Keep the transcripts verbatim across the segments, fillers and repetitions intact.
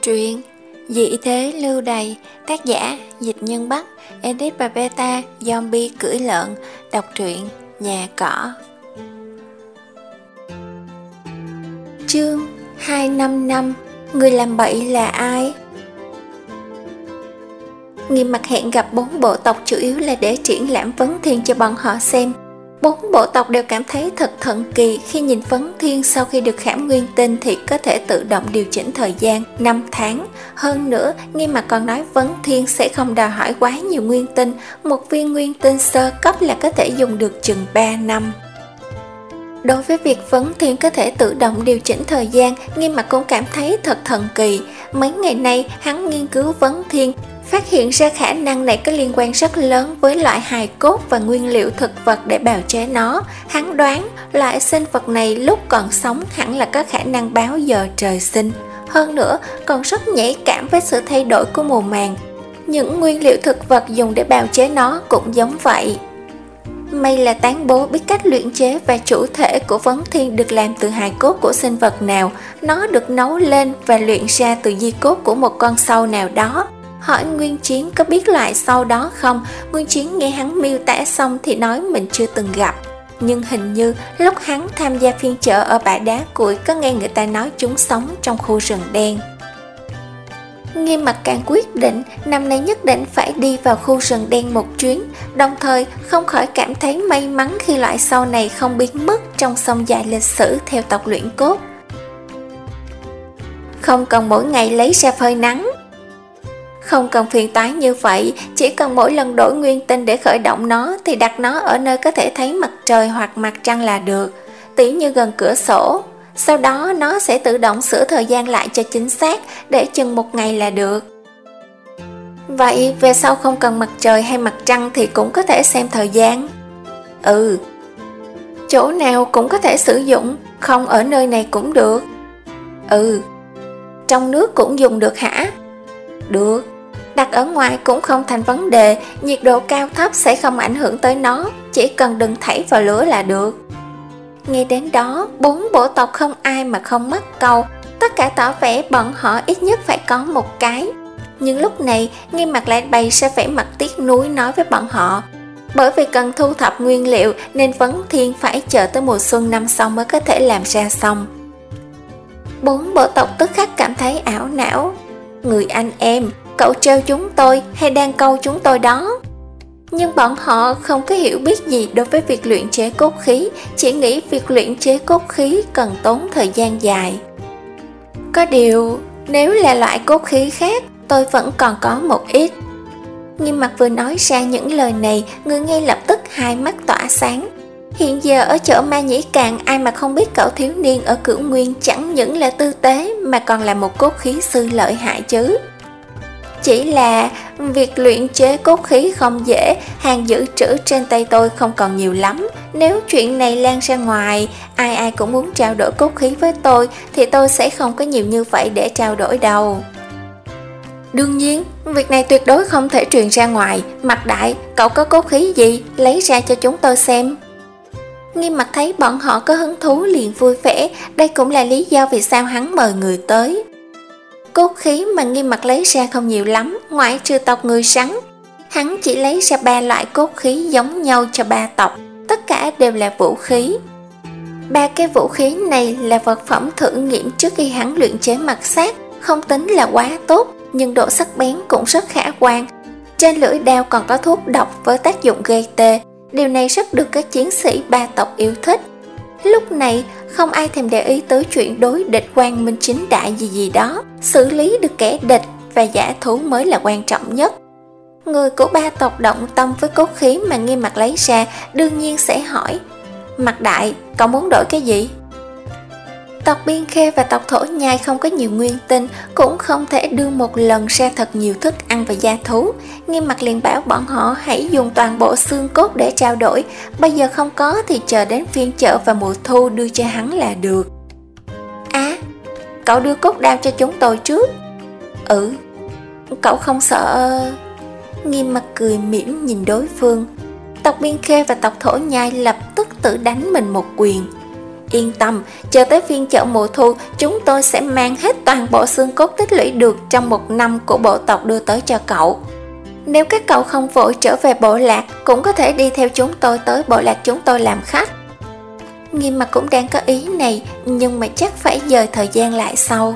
Truyện Dị thế lưu đày, tác giả Dịch Nhân Bắc, edit và beta Zombie cưỡi lợn. Đọc truyện Nhà Cỏ. Chương hai năm năm. Người làm bậy là ai? Nghiêm Mặt hẹn gặp bốn bộ tộc chủ yếu là để triển lãm Vấn Thiên cho bọn họ xem. Bốn bộ tộc đều cảm thấy thật thần kỳ khi nhìn Vấn Thiên sau khi được khảm nguyên tinh thì có thể tự động điều chỉnh thời gian năm tháng. Hơn nữa, Nghiêm Mặt còn nói Vấn Thiên sẽ không đòi hỏi quá nhiều nguyên tinh, một viên nguyên tinh sơ cấp là có thể dùng được chừng ba năm. Đối với việc Vấn Thiên có thể tự động điều chỉnh thời gian, Nghiêm Mặt cũng cảm thấy thật thần kỳ. Mấy ngày nay, hắn nghiên cứu Vấn Thiên, phát hiện ra khả năng này có liên quan rất lớn với loại hài cốt và nguyên liệu thực vật để bào chế nó. Hắn đoán loại sinh vật này lúc còn sống hẳn là có khả năng báo giờ trời sinh. Hơn nữa, còn rất nhạy cảm với sự thay đổi của mùa màng. Những nguyên liệu thực vật dùng để bào chế nó cũng giống vậy. May là Tán Bố biết cách luyện chế và chủ thể của Vấn Thiên được làm từ hài cốt của sinh vật nào. Nó được nấu lên và luyện ra từ di cốt của một con sâu nào đó. Hỏi Nguyên Chiến có biết loại sâu đó không? Nguyên Chiến nghe hắn miêu tả xong thì nói mình chưa từng gặp. Nhưng hình như lúc hắn tham gia phiên chợ ở bãi đá cuội có nghe người ta nói chúng sống trong khu rừng đen. Nghiêm Mặt càng quyết định năm nay nhất định phải đi vào khu rừng đen một chuyến, đồng thời không khỏi cảm thấy may mắn khi loại sâu này không biến mất trong sông dài lịch sử theo tộc luyện cốt. Không cần mỗi ngày lấy ra phơi nắng, không cần phiền toái như vậy, chỉ cần mỗi lần đổi nguyên tinh để khởi động nó thì đặt nó ở nơi có thể thấy mặt trời hoặc mặt trăng là được, tỉ như gần cửa sổ. Sau đó nó sẽ tự động sửa thời gian lại cho chính xác, để chừng một ngày là được. Vậy về sau không cần mặt trời hay mặt trăng thì cũng có thể xem thời gian? Ừ. Chỗ nào cũng có thể sử dụng, không ở nơi này cũng được? Ừ. Trong nước cũng dùng được hả? Được. Đặt ở ngoài cũng không thành vấn đề, nhiệt độ cao thấp sẽ không ảnh hưởng tới nó, chỉ cần đừng thảy vào lửa là được. Nghe đến đó, bốn bộ tộc không ai mà không mắc câu, tất cả tỏ vẻ bọn họ ít nhất phải có một cái. Nhưng lúc này, Nghiêm Mặt lại bày ra vẻ mặt tiếc nuối nói với bọn họ. Bởi vì cần thu thập nguyên liệu nên Vấn Thiên phải chờ tới mùa xuân năm sau mới có thể làm ra xong. Bốn bộ tộc tức khắc cảm thấy ảo não. Người anh em, cậu trêu chúng tôi hay đang câu chúng tôi đó? Nhưng bọn họ không có hiểu biết gì đối với việc luyện chế cốt khí, chỉ nghĩ việc luyện chế cốt khí cần tốn thời gian dài. Có điều, nếu là loại cốt khí khác, tôi vẫn còn có một ít. Nghiêm Mặt vừa nói ra những lời này, người nghe lập tức hai mắt tỏa sáng. Hiện giờ ở chợ Ma Nhĩ Càn, ai mà không biết cậu thiếu niên ở Cửu Nguyên chẳng những là tư tế mà còn là một cốt khí sư lợi hại chứ. Chỉ là việc luyện chế cốt khí không dễ, hàng dự trữ trên tay tôi không còn nhiều lắm. Nếu chuyện này lan ra ngoài, ai ai cũng muốn trao đổi cốt khí với tôi thì tôi sẽ không có nhiều như vậy để trao đổi đâu. Đương nhiên, việc này tuyệt đối không thể truyền ra ngoài. Mặt Đại, cậu có cốt khí gì? Lấy ra cho chúng tôi xem. Nghiêm Mặt thấy bọn họ có hứng thú liền vui vẻ, đây cũng là lý do vì sao hắn mời người tới. Cốt khí mà Nghiêm Mặt lấy ra không nhiều lắm, ngoại trừ tộc người rắn. Hắn chỉ lấy ra ba loại cốt khí giống nhau cho ba tộc, tất cả đều là vũ khí. Ba cái vũ khí này là vật phẩm thử nghiệm trước khi hắn luyện chế mặt sát, không tính là quá tốt, nhưng độ sắc bén cũng rất khả quan. Trên lưỡi đao còn có thuốc độc với tác dụng gây tê, điều này rất được các chiến sĩ ba tộc yêu thích. Lúc này, không ai thèm để ý tới chuyện đối địch quang minh chính đại gì gì đó, xử lý được kẻ địch và giả thú mới là quan trọng nhất. Người của ba tộc động tâm với cốt khí mà Nghiêm Mặt lấy ra, đương nhiên sẽ hỏi: Mặt Đại, cậu muốn đổi cái gì? Tộc Biên Khê và tộc Thổ Nhai không có nhiều nguyên tinh, cũng không thể đưa một lần ra thật nhiều thức ăn và gia thú. Nghiêm Mặt liền bảo bọn họ hãy dùng toàn bộ xương cốt để trao đổi, bây giờ không có thì chờ đến phiên chợ và mùa thu đưa cho hắn là được. À, cậu đưa cốt đao cho chúng tôi trước. Ừ, cậu không sợ... Nghiêm Mặt cười mỉm nhìn đối phương. Tộc Biên Khê và tộc Thổ Nhai lập tức tự đánh mình một quyền. Yên tâm, chờ tới phiên chợ mùa thu, chúng tôi sẽ mang hết toàn bộ xương cốt tích lũy được trong một năm của bộ tộc đưa tới cho cậu. Nếu các cậu không vội trở về bộ lạc, cũng có thể đi theo chúng tôi tới bộ lạc chúng tôi làm khách. Nghiêm Mặt cũng đang có ý này, nhưng mà chắc phải dời thời gian lại sau.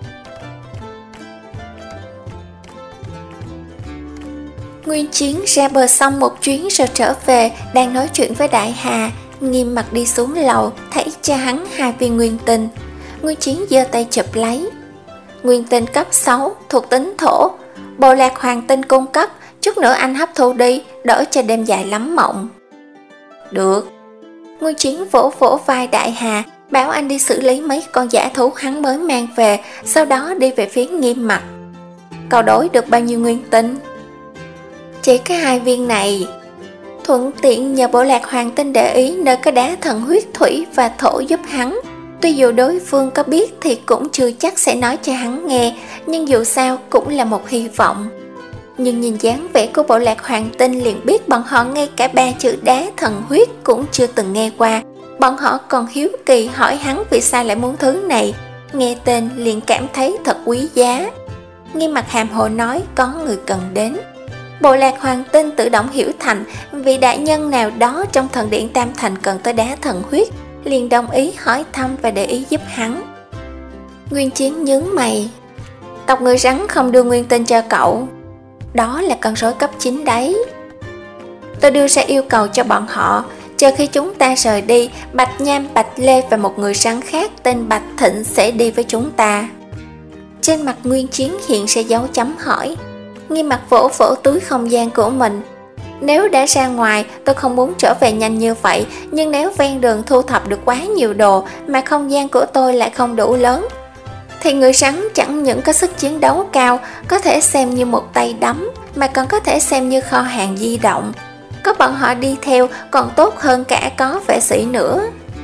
Nguyên Chiến ra bờ sông một chuyến rồi trở về, đang nói chuyện với Đại Hà. Nghiêm Mặt đi xuống lầu, thấy cho hắn hai viên nguyên tinh. Nguyên Chiến giơ tay chụp lấy. Nguyên tinh cấp sáu, thuộc tính thổ. Bộ lạc hoàng tinh cung cấp, chút nữa anh hấp thu đi, đỡ cho đêm dài lắm mộng. Được. Nguyên Chiến vỗ vỗ vai Đại Hà, bảo anh đi xử lý mấy con dã thú hắn mới mang về, sau đó đi về phía Nghiêm Mặt. Cậu đổi được bao nhiêu nguyên tinh? Chỉ có hai viên này. Thuận tiện nhờ bộ lạc hoàng tinh để ý nơi có đá thần huyết thủy và thổ giúp hắn. Tuy dù đối phương có biết thì cũng chưa chắc sẽ nói cho hắn nghe, nhưng dù sao cũng là một hy vọng. Nhưng nhìn dáng vẻ của bộ lạc hoàng tinh liền biết bọn họ ngay cả ba chữ đá thần huyết cũng chưa từng nghe qua. Bọn họ còn hiếu kỳ hỏi hắn vì sao lại muốn thứ này, nghe tên liền cảm thấy thật quý giá. Nghiêm Mặt hàm hồ nói có người cần đến. Bộ lạc hoàng tinh tự động hiểu thành vị đại nhân nào đó trong thần điện Tam Thành cần tới đá thần huyết, liền đồng ý hỏi thăm và để ý giúp hắn. Nguyên Chiến nhướng mày. Tộc người rắn không đưa nguyên tinh cho cậu. Đó là con rối cấp chín đấy. Tôi đưa ra yêu cầu cho bọn họ, chờ khi chúng ta rời đi, Bạch Nham, Bạch Lê và một người rắn khác tên Bạch Thịnh sẽ đi với chúng ta. Trên mặt Nguyên Chiến hiện ra dấu chấm hỏi. Nghiêm Mặt vỗ vỗ túi không gian của mình. Nếu đã ra ngoài, tôi không muốn trở về nhanh như vậy, nhưng nếu ven đường thu thập được quá nhiều đồ mà không gian của tôi lại không đủ lớn, thì người rắn chẳng những có sức chiến đấu cao, có thể xem như một tay đấm, mà còn có thể xem như kho hàng di động. Có bọn họ đi theo còn tốt hơn cả có vệ sĩ nữa.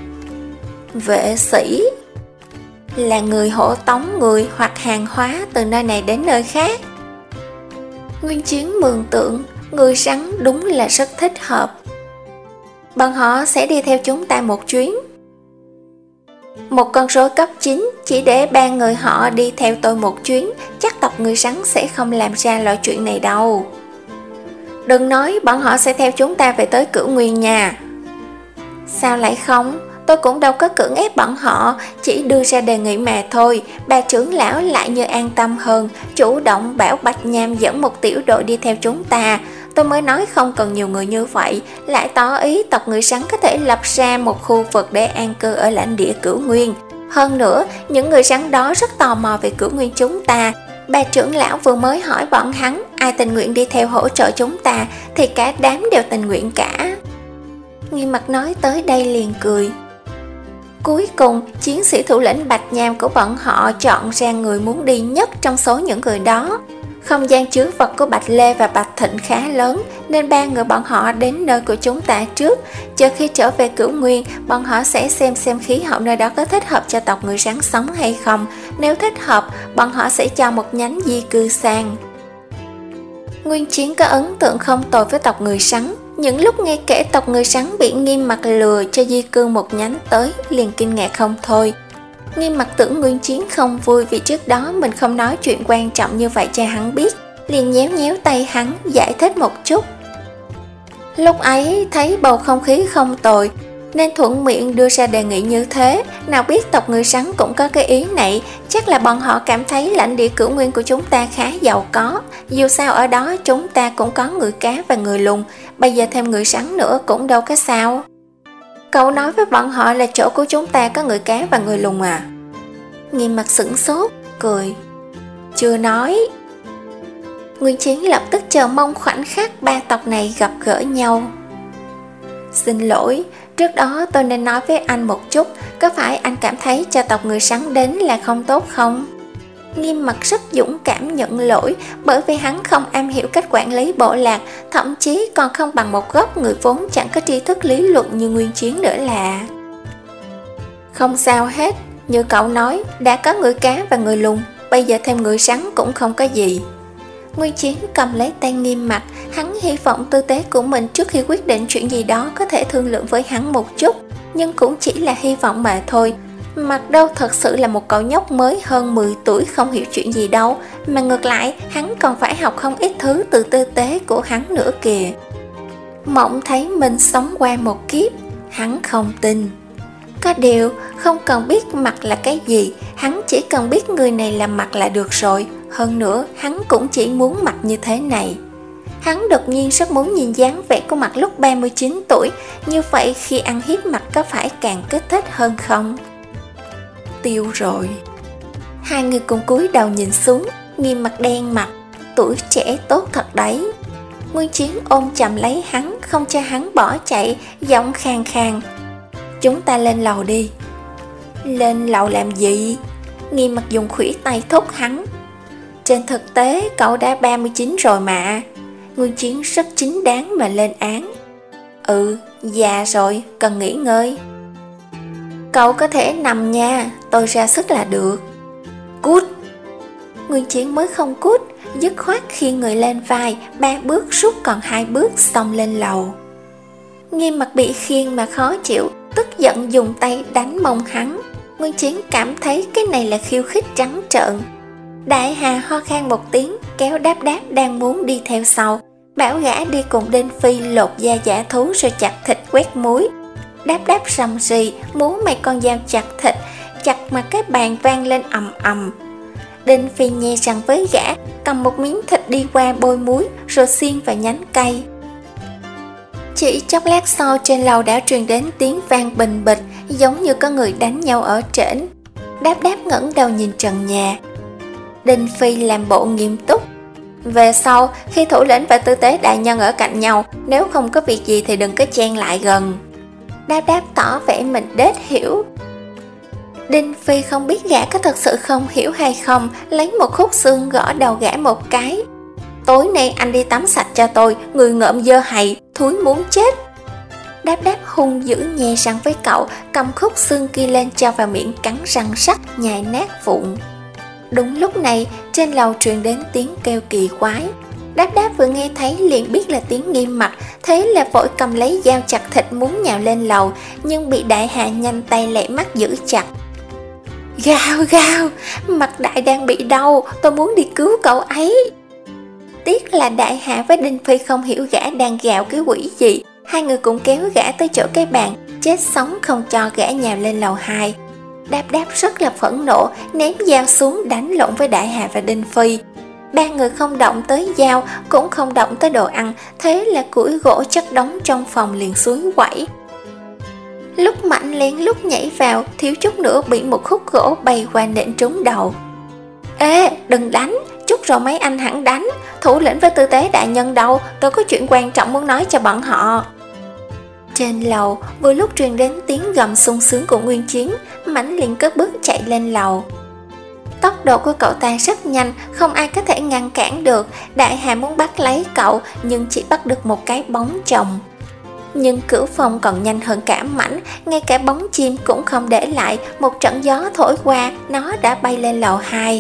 Vệ sĩ là người hộ tống người hoặc hàng hóa từ nơi này đến nơi khác. Nguyên Chiến mường tượng, người rắn đúng là rất thích hợp. Bọn họ sẽ đi theo chúng ta một chuyến. Một con rối cấp chín chỉ để ba người họ đi theo tôi một chuyến, chắc tộc người rắn sẽ không làm ra loại chuyện này đâu. Đừng nói bọn họ sẽ theo chúng ta về tới Cửu Nguyên nha. Sao lại không? Tôi cũng đâu có cưỡng ép bọn họ, chỉ đưa ra đề nghị mà thôi. Bà trưởng lão lại như an tâm hơn, chủ động bảo Bạch Nham dẫn một tiểu đội đi theo chúng ta. Tôi mới nói không cần nhiều người như vậy, lại tỏ ý tộc người rắn có thể lập ra một khu vực để an cư ở lãnh địa Cửu Nguyên. Hơn nữa, những người rắn đó rất tò mò về Cửu Nguyên chúng ta. Bà trưởng lão vừa mới hỏi bọn hắn ai tình nguyện đi theo hỗ trợ chúng ta, thì cả đám đều tình nguyện cả. Nghiêm Mặt nói tới đây liền cười. Cuối cùng, chiến sĩ thủ lĩnh Bạch Nham của bọn họ chọn ra người muốn đi nhất trong số những người đó. Không gian chứa vật của Bạch Lê và Bạch Thịnh khá lớn, nên ba người bọn họ đến nơi của chúng ta trước. Chờ khi trở về Cửu Nguyên, bọn họ sẽ xem xem khí hậu nơi đó có thích hợp cho tộc người rắn sống hay không. Nếu thích hợp, bọn họ sẽ cho một nhánh di cư sang. Nguyên Chiến có ấn tượng không tồi với tộc người rắn. Những lúc nghe kể tộc người rắn bị Nghiêm Mặt lừa cho di cư một nhánh tới, liền kinh ngạc không thôi. Nghiêm Mặt tưởng Nguyên Chiến không vui vì trước đó mình không nói chuyện quan trọng như vậy cho hắn biết, liền nhéo nhéo tay hắn giải thích một chút. Lúc ấy thấy bầu không khí không tồi, nên thuận miệng đưa ra đề nghị như thế. Nào biết tộc người rắn cũng có cái ý này, chắc là bọn họ cảm thấy lãnh địa Cửu Nguyên của chúng ta khá giàu có. Dù sao ở đó chúng ta cũng có người cá và người lùn, bây giờ thêm người rắn nữa cũng đâu có sao. Cậu nói với bọn họ là chỗ của chúng ta có người cá và người lùn à? Nghiêm Mặt sửng sốt, cười. Chưa nói. Nguyên Chiến lập tức chờ mong khoảnh khắc ba tộc này gặp gỡ nhau. Xin lỗi, trước đó tôi nên nói với anh một chút, có phải anh cảm thấy cho tộc người rắn đến là không tốt không? Nghiêm Mặt rất dũng cảm nhận lỗi, bởi vì hắn không am hiểu cách quản lý bộ lạc, thậm chí còn không bằng một góc người vốn chẳng có tri thức lý luận như Nguyên Chiến nữa là. Không sao hết, như cậu nói, đã có người cá và người lùn, bây giờ thêm người rắn cũng không có gì. Nguyên Chiến cầm lấy tay Nghiêm Mặt, hắn hy vọng tư tế của mình trước khi quyết định chuyện gì đó có thể thương lượng với hắn một chút. nhưng cũng chỉ là hy vọng mà thôi. Mặt đâu thật sự là một cậu nhóc mới hơn mười tuổi không hiểu chuyện gì đâu, mà ngược lại hắn còn phải học không ít thứ từ tư tế của hắn nữa kìa. Mộng thấy mình sống qua một kiếp, hắn không tin. Có điều không cần biết mặt là cái gì, hắn chỉ cần biết người này là mặt là được rồi. Hơn nữa hắn cũng chỉ muốn mặt như thế này. Hắn đột nhiên rất muốn nhìn dáng vẻ của mặt lúc ba mươi chín tuổi, như vậy khi ăn hiếp mặt có phải càng kích thích hơn không? Tiêu rồi. Hai người cùng cúi đầu nhìn xuống, Nghiêm mặt đen mặt, tuổi trẻ tốt thật đấy. Nguyên Chiến ôm chầm lấy hắn, không cho hắn bỏ chạy, giọng khàn khàn: chúng ta lên lầu đi. Lên lầu làm gì? Nghiêm mặt dùng khuỷu tay thúc hắn. Trên thực tế cậu đã ba mươi chín rồi mà. Nguyên Chiến rất chính đáng mà lên án. Ừ, già rồi, cần nghỉ ngơi. Cậu có thể nằm nha, tôi ra sức là được. Cút. Nguyên Chiến mới không cút, dứt khoát khi người lên vai, ba bước rút còn hai bước xong lên lầu. Nghiêm mặt bị khiêng mà khó chịu, tức giận dùng tay đánh mông hắn. Nguyên Chiến cảm thấy cái này là khiêu khích trắng trợn. Đại Hà ho khan một tiếng, kéo Đáp Đáp đang muốn đi theo sau, bảo gã đi cùng Đinh Phi lột da giả thú rồi chặt thịt quét muối. Đáp Đáp rầm rì muốn mấy con dao chặt thịt, chặt mà cái bàn vang lên ầm ầm. Đinh Phi nhe răng với gã, cầm một miếng thịt đi qua bôi muối rồi xiên vào nhánh cây. Chỉ chốc lát sau trên lầu đã truyền đến tiếng vang bình bịch, giống như có người đánh nhau ở trển. Đáp Đáp ngẩng đầu nhìn trần nhà. Đinh Phi làm bộ nghiêm túc: về sau khi thủ lĩnh và tư tế đại nhân ở cạnh nhau, nếu không có việc gì thì đừng có chen lại gần. Đáp Đáp tỏ vẻ mình đết hiểu. Đinh Phi không biết gã có thật sự không hiểu hay không, lấy một khúc xương gõ đầu gã một cái. Tối nay anh đi tắm sạch cho tôi, người ngợm dơ hầy, thúi muốn chết. Đáp Đáp hung dữ nhe răng với cậu, cầm khúc xương kia lên cho vào miệng cắn răng sắc, nhai nát vụn. Đúng lúc này trên lầu truyền đến tiếng kêu kỳ quái. Đáp Đáp vừa nghe thấy liền biết là tiếng Nghiêm mặt, thế là vội cầm lấy dao chặt thịt muốn nhào lên lầu, nhưng bị Đại Hà nhanh tay lẹ mắt giữ chặt. Gào gào, mặt Đại đang bị đau, tôi muốn đi cứu cậu ấy. Tiếc là Đại Hà với Đinh Phi không hiểu gã đang gào cái quỷ gì, hai người cũng kéo gã tới chỗ cái bàn, chết sống không cho gã nhào lên lầu hai. Đáp Đáp rất là phẫn nộ, ném dao xuống đánh lộn với Đại Hà và Đinh Phi. Ba người không động tới dao, cũng không động tới đồ ăn, thế là củi gỗ chất đống trong phòng liền xuống quẩy. Lúc Mạnh lén lúc nhảy vào, thiếu chút nữa bị một khúc gỗ bay qua nện trúng đầu. Ê, đừng đánh, chút rồi mấy anh hẳn đánh, thủ lĩnh với tư tế đại nhân đâu, tôi có chuyện quan trọng muốn nói cho bọn họ. Trên lầu, vừa lúc truyền đến tiếng gầm sung sướng của Nguyên Chiến, Mãnh liền cất bước chạy lên lầu. Tốc độ của cậu ta rất nhanh, không ai có thể ngăn cản được. Đại Hà muốn bắt lấy cậu, nhưng chỉ bắt được một cái bóng chồng. Nhưng Cửu Phong còn nhanh hơn cả Mãnh, ngay cả bóng chim cũng không để lại, một trận gió thổi qua, nó đã bay lên lầu hai.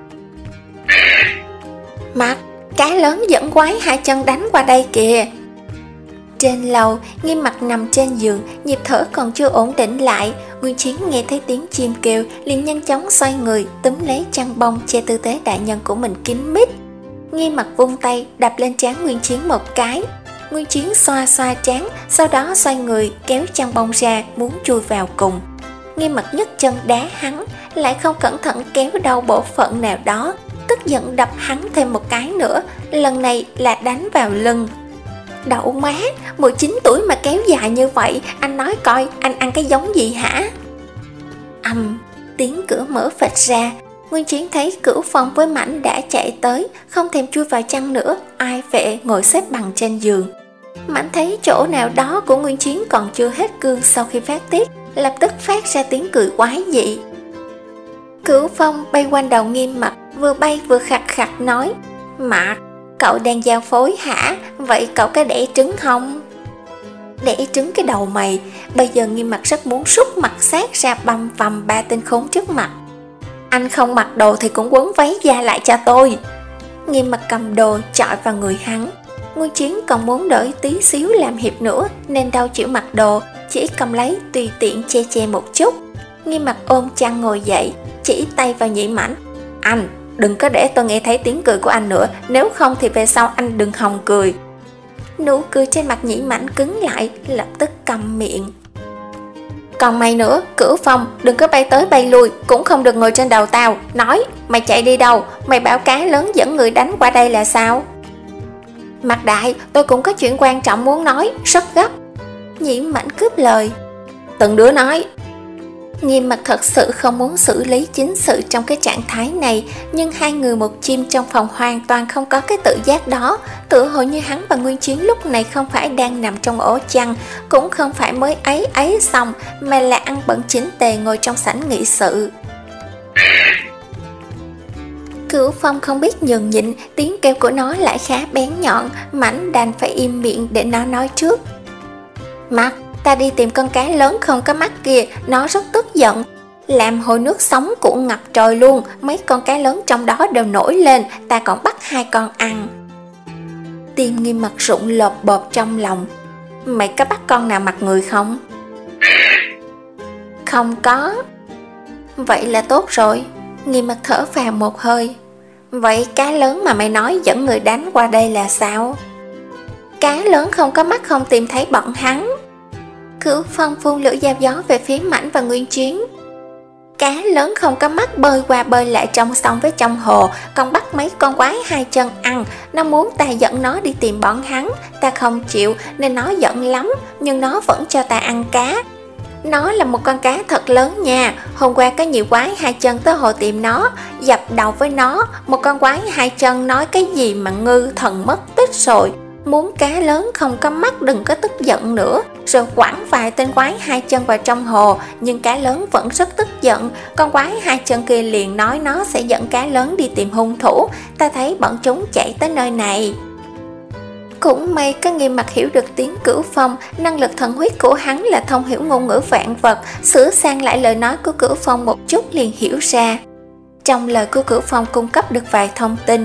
Mặt, cá lớn dẫn quái hai chân đánh qua đây kìa. Trên lầu, Nghiêm mặt nằm trên giường, nhịp thở còn chưa ổn định lại. Nguyên Chiến nghe thấy tiếng chim kêu, liền nhanh chóng xoay người, túm lấy chăn bông che tư tế đại nhân của mình kín mít. Nghiêm mặt vung tay, đập lên trán Nguyên Chiến một cái. Nguyên Chiến xoa xoa trán, sau đó xoay người, kéo chăn bông ra, muốn chui vào cùng. Nghiêm mặt nhấc chân đá hắn, lại không cẩn thận kéo đau bộ phận nào đó, tức giận đập hắn thêm một cái nữa, lần này là đánh vào lưng. Đậu má, mười chín tuổi mà kéo dài như vậy, anh nói coi anh ăn cái giống gì hả? Ầm, tiếng cửa mở phịch ra. Nguyên Chiến thấy Cửu Phong với Mãnh đã chạy tới, không thèm chui vào chăn nữa, ai vệ ngồi xếp bằng trên giường. Mãnh thấy chỗ nào đó của Nguyên Chiến còn chưa hết cương sau khi phát tiết, lập tức phát ra tiếng cười quái dị. Cửu Phong bay quanh đầu Nghiêm mặt, vừa bay vừa khặt khặt nói: Mặt, cậu đang giao phối hả? Vậy cậu có đẻ trứng không? Đẻ trứng cái đầu mày. Bây giờ Nghiêm mặt rất muốn rút mặt sát ra băm vằm ba tên khốn trước mặt. Anh không mặc đồ thì cũng quấn váy da lại cho tôi. Nghiêm mặt cầm đồ chọi vào người hắn. Nguyên Chiến còn muốn đợi tí xíu làm hiệp nữa, nên đâu chịu mặc đồ, chỉ cầm lấy tùy tiện che che một chút. Nghiêm Mặt ôm chăn ngồi dậy, chỉ tay vào Nhĩ Mãnh. Anh, đừng có để tôi nghe thấy tiếng cười của anh nữa, nếu không thì về sau anh đừng hòng cười. Nụ cười trên mặt Nhĩ Mãnh cứng lại, lập tức câm miệng. Còn mày nữa, Cửu Phong, đừng có bay tới bay lui, cũng không được ngồi trên đầu tao. Nói, mày chạy đi đâu? Mày bảo cá lớn dẫn người đánh qua đây là sao? Mặt Đại, tôi cũng có chuyện quan trọng muốn nói, rất gấp. Nhĩ Mãnh cướp lời. Từng đứa nói. Nghiêm Mặt thật sự không muốn xử lý chính sự trong cái trạng thái này, nhưng hai người một chim trong phòng hoàn toàn không có cái tự giác đó. Tựa hồ như hắn và Nguyên Chiến lúc này không phải đang nằm trong ổ chăn, cũng không phải mới ấy ấy xong, mà là ăn bận chỉnh tề ngồi trong sảnh nghị sự. Cửu Phong không biết nhường nhịn, tiếng kêu của nó lại khá bén nhọn, Mãnh đành phải im miệng để nó nói trước. Mặt, ta đi tìm con cá lớn không có mắt kia, nó rất tức giận, làm hồ nước sống cuộn ngập trời luôn, mấy con cá lớn trong đó đều nổi lên, ta còn bắt hai con ăn. Tim Nghiêm Mặt rụng lột bột trong lòng. Mày có bắt con nào mặt người không? Không có. Vậy là tốt rồi. Nghiêm Mặt thở phào một hơi. Vậy cá lớn mà mày nói dẫn người đánh qua đây là sao? Cá lớn không có mắt không tìm thấy bọn hắn. Cửu Phong phun lửa dao gió về phía Mãnh và Nguyên Chiến. Cá lớn không có mắt bơi qua bơi lại trong sông với trong hồ, còn bắt mấy con quái hai chân ăn. Nó muốn ta dẫn nó đi tìm bọn hắn, ta không chịu nên nó giận lắm, nhưng nó vẫn cho ta ăn cá. Nó là một con cá thật lớn nha. Hôm qua có nhiều quái hai chân tới hồ tìm nó, dập đầu với nó. Một con quái hai chân nói cái gì mà ngư thần mất tích rồi, muốn cá lớn không có mắt đừng có tức giận nữa, rồi quẳng vài tên quái hai chân vào trong hồ. Nhưng cá lớn vẫn rất tức giận. Con quái hai chân kia liền nói nó sẽ dẫn cá lớn đi tìm hung thủ. Ta thấy bọn chúng chạy tới nơi này. Cũng may có Nghiêm Mặt hiểu được tiếng Cửu Phong, năng lực thần huyết của hắn là thông hiểu ngôn ngữ vạn vật, sửa sang lại lời nói của Cửu Phong một chút liền hiểu ra. Trong lời của Cửu Phong cung cấp được vài thông tin.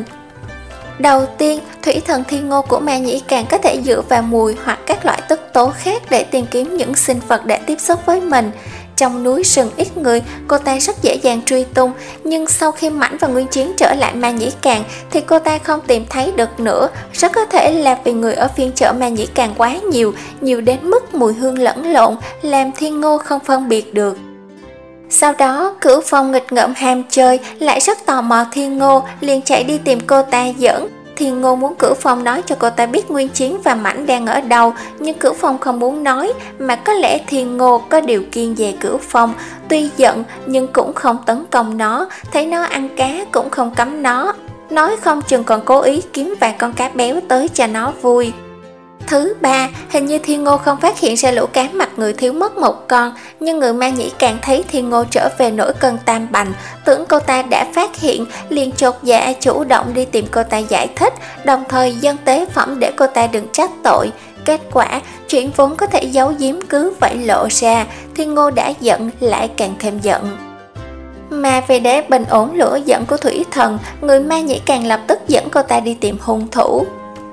Đầu tiên, thủy thần thiên ngô của Ma Nhĩ Càng có thể dựa vào mùi hoặc các loại tức tố khác để tìm kiếm những sinh vật để tiếp xúc với mình. Trong núi rừng ít người, cô ta rất dễ dàng truy tung, nhưng sau khi Mãnh và Nguyên Chiến trở lại Ma Nhĩ Càng thì cô ta không tìm thấy được nữa. Rất có thể là vì người ở phiên chợ Ma Nhĩ Càng quá nhiều, nhiều đến mức mùi hương lẫn lộn, làm thiên ngô không phân biệt được. Sau đó, Cửu Phong nghịch ngợm ham chơi, lại rất tò mò thiên ngô, liền chạy đi tìm cô ta giỡn. Thiên ngô muốn Cửu Phong nói cho cô ta biết Nguyên Chiến và Mãnh đang ở đâu, nhưng Cửu Phong không muốn nói, mà có lẽ thiên ngô có điều kiêng về Cửu Phong, tuy giận nhưng cũng không tấn công nó, thấy nó ăn cá cũng không cấm nó, nói không chừng còn cố ý kiếm vài con cá béo tới cho nó vui. Thứ ba, hình như thiên ngô không phát hiện ra lũ cá mặt người thiếu mất một con, nhưng người Ma Nhĩ Càng thấy thiên ngô trở về nổi cơn tam bành, tưởng cô ta đã phát hiện, liền chột dạ chủ động đi tìm cô ta giải thích, đồng thời dâng tế phẩm để cô ta đừng trách tội. Kết quả, chuyện vốn có thể giấu giếm cứ vậy lộ ra, thiên ngô đã giận lại càng thêm giận. Mà vì để bình ổn lửa giận của thủy thần, người Ma Nhĩ Càng lập tức dẫn cô ta đi tìm hung thủ.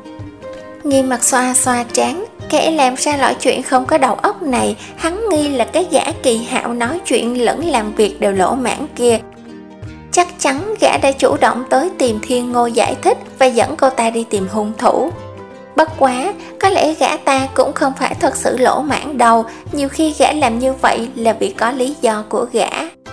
Nghiêm Mặt xoa xoa trán, kẻ làm ra loại chuyện không có đầu óc này, hắn nghi là cái gã Kỳ Hạo nói chuyện lẫn làm việc đều lỗ mãn kia. Chắc chắn gã đã chủ động tới tìm thiên ngô giải thích và dẫn cô ta đi tìm hung thủ. Bất quá, có lẽ gã ta cũng không phải thật sự lỗ mãn đâu, nhiều khi gã làm như vậy là vì có lý do của gã.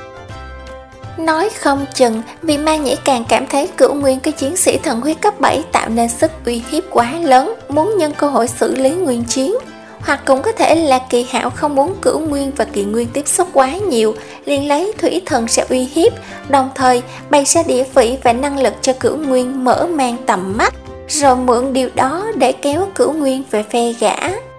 Nói không chừng vì Ma Nhĩ Càng cảm thấy Cửu Nguyên cái chiến sĩ thần huyết cấp bảy tạo nên sức uy hiếp quá lớn, muốn nhân cơ hội xử lý Nguyên Chiến. Hoặc cũng có thể là Kỳ Hạo không muốn Cửu Nguyên và Kỳ Nguyên tiếp xúc quá nhiều, liền lấy thủy thần sẽ uy hiếp, đồng thời bày ra địa vị và năng lực cho Cửu Nguyên mở mang tầm mắt, rồi mượn điều đó để kéo Cửu Nguyên về phe gã.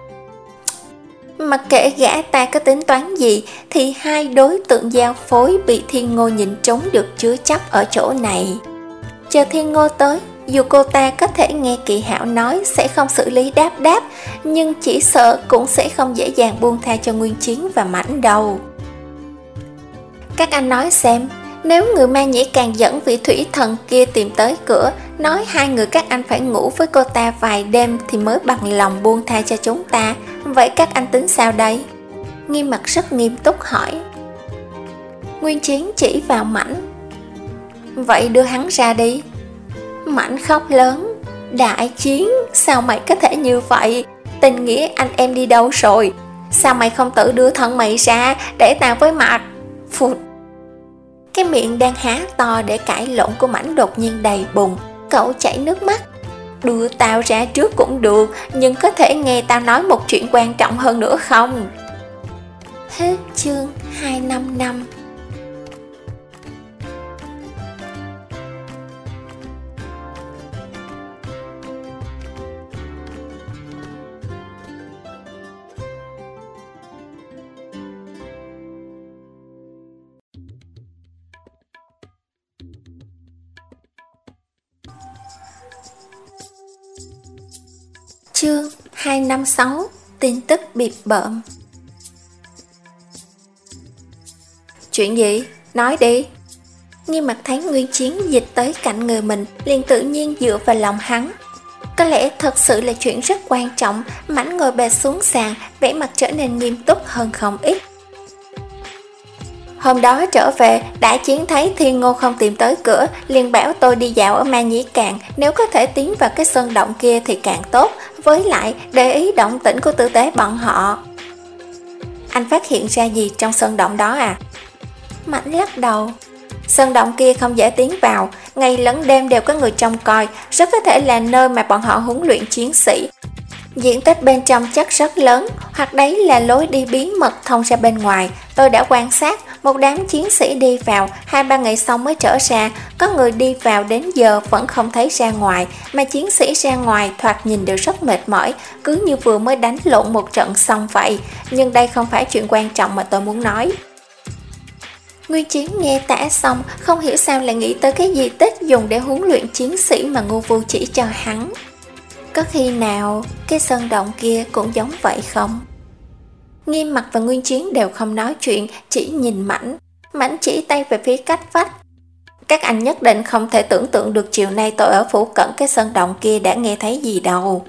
Mặc kệ gã ta có tính toán gì thì hai đối tượng giao phối bị thiên ngô nhìn trúng được chứa chấp ở chỗ này. Chờ thiên ngô tới, dù cô ta có thể nghe Kỳ Hạo nói sẽ không xử lý đáp đáp, nhưng chỉ sợ cũng sẽ không dễ dàng buông tha cho Nguyên Chiến và Mãnh đâu. Các anh nói xem, nếu người Ma Nhĩ Càng dẫn vị thủy thần kia tìm tới cửa, nói hai người các anh phải ngủ với cô ta vài đêm thì mới bằng lòng buông tha cho chúng ta, vậy các anh tính sao đây? Nghiêm Mặc rất nghiêm túc hỏi. Nguyên Chiến chỉ vào Mãnh. Vậy đưa hắn ra đi. Mãnh khóc lớn. Đại Chiến, sao mày có thể như vậy? Tình nghĩa anh em đi đâu rồi? Sao mày không tự đưa thân mày ra để tao với mặt? Phụt. Cái miệng đang há to để cãi lộn của Mãnh đột nhiên đầy bùng. Cậu chảy nước mắt. Đưa tao ra trước cũng được, nhưng có thể nghe tao nói một chuyện quan trọng hơn nữa không? Hết chương hai trăm năm mươi lăm. Chương hai trăm năm mươi sáu. Tin tức bịp bợm. Chuyện gì? Nói đi. Nghiêm Mặc thấy Nguyên Chiến dịch tới cạnh người mình, liền tự nhiên dựa vào lòng hắn. Có lẽ thật sự là chuyện rất quan trọng. Mãnh ngồi bệt xuống sàn, vẻ mặt trở nên nghiêm túc hơn không ít. Hôm đó trở về, Đại Chiến thấy Thiên Ngô không tìm tới cửa, liền bảo tôi đi dạo ở Ma Nhĩ Càn, nếu có thể tiến vào cái sơn động kia thì càng tốt, với lại để ý động tĩnh của tư tế bọn họ. Anh phát hiện ra gì trong sơn động đó à? Mãnh lắc đầu. Sơn động kia không dễ tiến vào, ngày lẫn đêm đều có người trông coi, rất có thể là nơi mà bọn họ huấn luyện chiến sĩ. Diện tích bên trong chắc rất lớn, hoặc đấy là lối đi bí mật thông ra bên ngoài. Tôi đã quan sát, một đám chiến sĩ đi vào, hai ba ngày sau mới trở ra, có người đi vào đến giờ vẫn không thấy ra ngoài, mà chiến sĩ ra ngoài thoạt nhìn đều rất mệt mỏi, cứ như vừa mới đánh lộn một trận xong vậy. Nhưng đây không phải chuyện quan trọng mà tôi muốn nói. Nguyên Chiến nghe tả xong, không hiểu sao lại nghĩ tới cái di tích dùng để huấn luyện chiến sĩ mà Ngô Vu chỉ cho hắn. Có khi nào cái sơn động kia cũng giống vậy không? Nghiêm Mặc và Nguyên Chiến đều không nói chuyện, chỉ nhìn Mãnh. Mãnh chỉ tay về phía cách vách. Các anh nhất định không thể tưởng tượng được chiều nay tôi ở phủ cận cái sơn động kia đã nghe thấy gì đâu.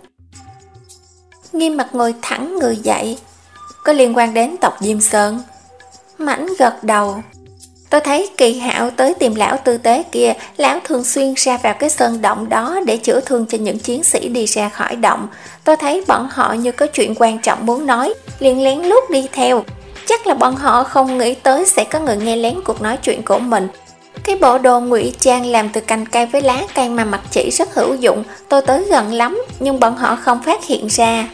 Nghiêm Mặc ngồi thẳng người dậy. Có liên quan đến tộc Diêm Sơn? Mãnh gật đầu. Tôi thấy Kỳ Hạo tới tìm lão tư tế kia, lão thường xuyên ra vào cái sơn động đó để chữa thương cho những chiến sĩ đi ra khỏi động. Tôi thấy bọn họ như có chuyện quan trọng muốn nói, liền lén lút đi theo. Chắc là bọn họ không nghĩ tới sẽ có người nghe lén cuộc nói chuyện của mình. Cái bộ đồ ngụy trang làm từ cành cây với lá cây mà mặc chỉ rất hữu dụng, tôi tới gần lắm, nhưng bọn họ không phát hiện ra.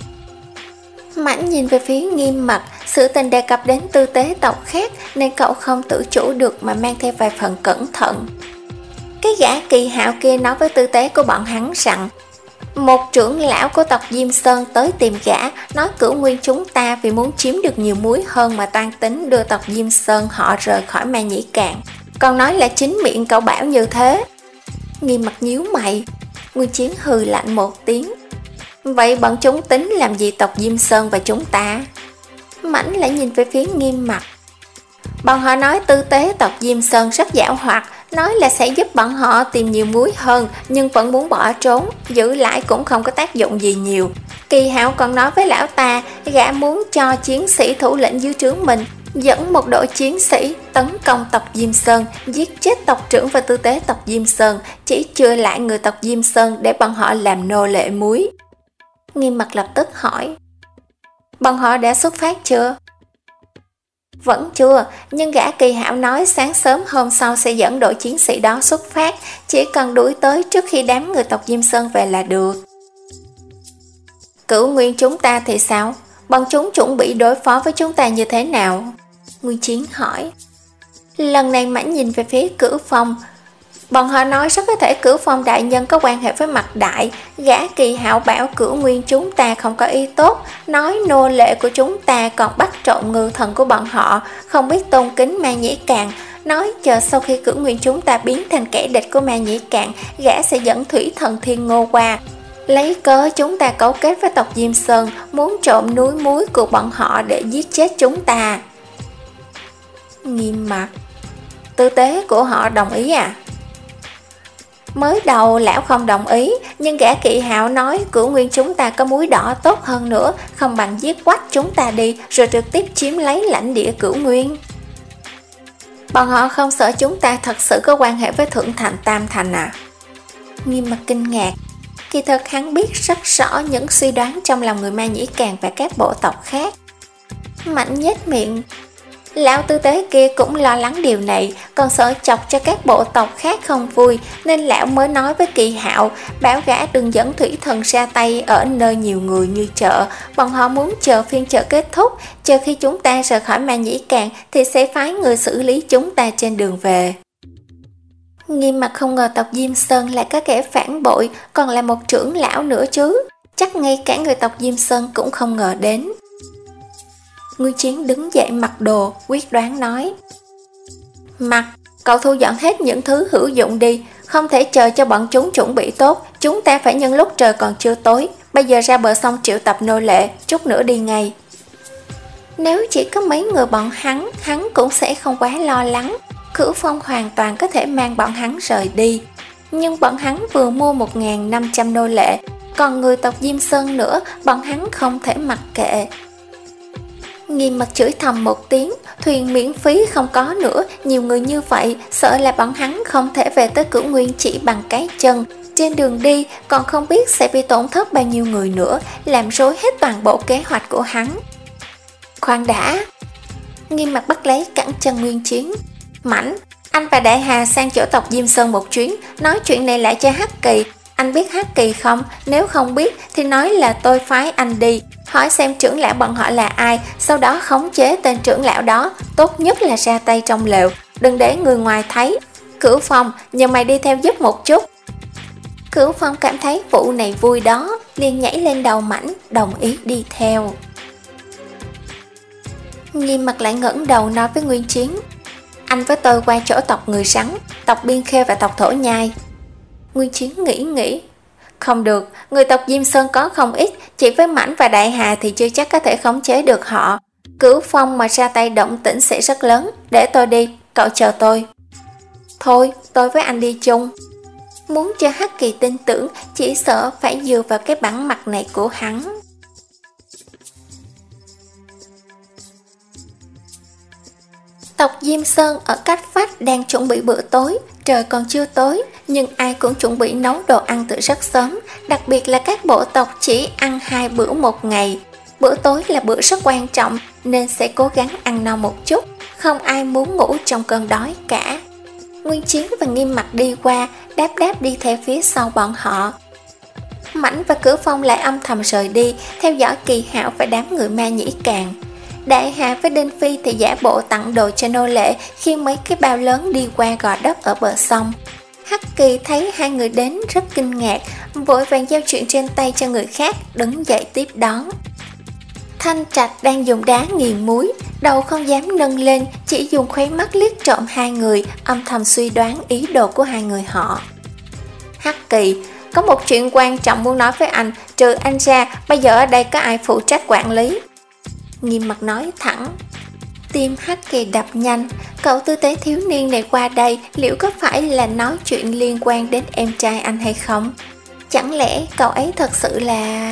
Mãnh nhìn về phía Nghiêm Mặc, sự tình đề cập đến tư tế tộc khác nên cậu không tự chủ được mà mang theo vài phần cẩn thận. Cái gã Kỳ Hạo kia nói với tư tế của bọn hắn rằng một trưởng lão của tộc Diêm Sơn tới tìm gã, nói Cửu Nguyên chúng ta vì muốn chiếm được nhiều muối hơn mà toan tính đưa tộc Diêm Sơn họ rời khỏi Ma Nhĩ Càn. Còn nói là chính miệng cậu bảo như thế. Nghiêm Mặc nhíu mày. Nguyên Chiến hừ lạnh một tiếng. Vậy bọn chúng tính làm gì tộc Diêm Sơn và chúng ta? Mãnh lại nhìn về phía Nghiêm Mặc. Bọn họ nói tư tế tộc Diêm Sơn rất giảo hoạt, nói là sẽ giúp bọn họ tìm nhiều muối hơn, nhưng vẫn muốn bỏ trốn, giữ lại cũng không có tác dụng gì nhiều. Kỳ Hạo còn nói với lão ta, gã muốn cho chiến sĩ thủ lĩnh dưới trướng mình dẫn một đội chiến sĩ tấn công tộc Diêm Sơn, giết chết tộc trưởng và tư tế tộc Diêm Sơn, chỉ chừa lại người tộc Diêm Sơn để bọn họ làm nô lệ muối. Nghiêm Mặc lập tức hỏi, bọn họ đã xuất phát chưa? Vẫn chưa, nhưng gã Kỳ Hạo nói sáng sớm hôm sau sẽ dẫn đội chiến sĩ đó xuất phát, chỉ cần đuổi tới trước khi đám người tộc Diêm Sơn về là được. Cửu Nguyên chúng ta thì sao? Bọn chúng chuẩn bị đối phó với chúng ta như thế nào? Nguyên Chiến hỏi. Lần này Mãnh nhìn về phía Cửu Phong. Bọn họ nói rất có thể Cửu Phong đại nhân có quan hệ với Mạc Đại. Gã Kỳ Hạo bảo Cửu Nguyên chúng ta không có ý tốt, nói nô lệ của chúng ta còn bắt trộm ngư thần của bọn họ, không biết tôn kính Ma Nhĩ Càn. Nói chờ sau khi Cửu Nguyên chúng ta biến thành kẻ địch của Ma Nhĩ Càn, gã sẽ dẫn thủy thần Thiên Ngô qua, lấy cớ chúng ta cấu kết với tộc Diêm Sơn, muốn trộm núi muối của bọn họ để giết chết chúng ta. Nghiêm Mặc. Tư tế của họ đồng ý à? Mới đầu lão không đồng ý, nhưng gã Kỵ Hạo nói Cửu Nguyên chúng ta có muối đỏ tốt hơn nữa, không bằng giết quách chúng ta đi rồi trực tiếp chiếm lấy lãnh địa Cửu Nguyên. Bọn họ không sợ chúng ta thật sự có quan hệ với Thượng Thành Tam Thành à? Nghiêm Mặt kinh ngạc. Kỳ thực hắn biết rất rõ những suy đoán trong lòng người Ma Nhĩ Càn và các bộ tộc khác. Mạnh nhếch miệng. Lão tư tế kia cũng lo lắng điều này, còn sợ chọc cho các bộ tộc khác không vui, nên lão mới nói với Kỳ Hạo, bảo gã đừng dẫn thủy thần ra tay ở nơi nhiều người như chợ. Bọn họ muốn chờ phiên chợ kết thúc, chờ khi chúng ta rời khỏi Ma Nhĩ Càn thì sẽ phái người xử lý chúng ta trên đường về. Nghiêm Mặt không ngờ tộc Diêm Sơn lại có kẻ phản bội, còn là một trưởng lão nữa chứ. Chắc ngay cả người tộc Diêm Sơn cũng không ngờ đến. Nguyên Chiến đứng dậy mặc đồ, quyết đoán nói: Mặt, cậu thu dọn hết những thứ hữu dụng đi, không thể chờ cho bọn chúng chuẩn bị tốt, chúng ta phải nhân lúc trời còn chưa tối, bây giờ ra bờ sông triệu tập nô lệ, chút nữa đi ngay. Nếu chỉ có mấy người bọn hắn, hắn cũng sẽ không quá lo lắng, Cửu Phong hoàn toàn có thể mang bọn hắn rời đi. Nhưng bọn hắn vừa mua một nghìn năm trăm nô lệ, còn người tộc Diêm Sơn nữa, bọn hắn không thể mặc kệ. Nghiêm Mặt chửi thầm một tiếng, thuyền miễn phí không có nữa, nhiều người như vậy, sợ là bọn hắn không thể về tới Cửu Nguyên chỉ bằng cái chân. Trên đường đi còn không biết sẽ bị tổn thất bao nhiêu người nữa, làm rối hết toàn bộ kế hoạch của hắn. Khoan đã. Nghiêm Mặt bắt lấy cẳng chân Nguyên Chiến. Mãnh, anh và Đại Hà sang chỗ tộc Diêm Sơn một chuyến, nói chuyện này lại cho Hắc Kỳ. Anh biết Hắc Kỳ không? Nếu không biết thì nói là tôi phái anh đi, hỏi xem trưởng lão bọn họ là ai, sau đó khống chế tên trưởng lão đó, tốt nhất là ra tay trong lều, đừng để người ngoài thấy. Cửu Phong, nhờ mày đi theo giúp một chút. Cửu Phong cảm thấy vụ này vui đó, liền nhảy lên đầu Mãnh, đồng ý đi theo. Nghiêm Mặt lại ngẩng đầu nói với Nguyên Chiến: Anh với tôi qua chỗ tộc Người Rắn, tộc Biên Khê và tộc Thổ Nhai. Nguyên Chiến nghĩ nghĩ. Không được, người tộc Diêm Sơn có không ít, chỉ với Mãnh và Đại Hà thì chưa chắc có thể khống chế được họ. Cửu Phong mà ra tay động tĩnh sẽ rất lớn, để tôi đi, cậu chờ tôi. Thôi, tôi với anh đi chung. Muốn cho Hắc Kỳ tin tưởng, chỉ sợ phải dựa vào cái bản mặt này của hắn. Tộc Diêm Sơn ở cách vách đang chuẩn bị bữa tối, trời còn chưa tối, nhưng ai cũng chuẩn bị nấu đồ ăn từ rất sớm, đặc biệt là các bộ tộc chỉ ăn hai bữa một ngày. Bữa tối là bữa rất quan trọng nên sẽ cố gắng ăn no một chút, không ai muốn ngủ trong cơn đói cả. Nguyên Chiến và Nghiêm Mặt đi qua, đáp đáp đi theo phía sau bọn họ. Mãnh và Cửu Phong lại âm thầm rời đi, theo dõi Kỳ Hạo và đám người Ma Nhĩ Càn. Đại Hà với Đinh Phi thì giả bộ tặng đồ cho nô lệ khi mấy cái bao lớn đi qua gò đất ở bờ sông. Hắc Kỳ thấy hai người đến rất kinh ngạc, vội vàng giao chuyện trên tay cho người khác, đứng dậy tiếp đón. Thanh Trạch đang dùng đá nghiền muối, đầu không dám nâng lên, chỉ dùng khóe mắt liếc trộm hai người, âm thầm suy đoán ý đồ của hai người họ. Hắc Kỳ, có một chuyện quan trọng muốn nói với anh, trừ anh ra, bây giờ ở đây có ai phụ trách quản lý? Nghiêm Mặt nói thẳng. Tim Hắc Kỳ đập nhanh, cậu tư tế thiếu niên này qua đây liệu có phải là nói chuyện liên quan đến em trai anh hay không? Chẳng lẽ cậu ấy thật sự là...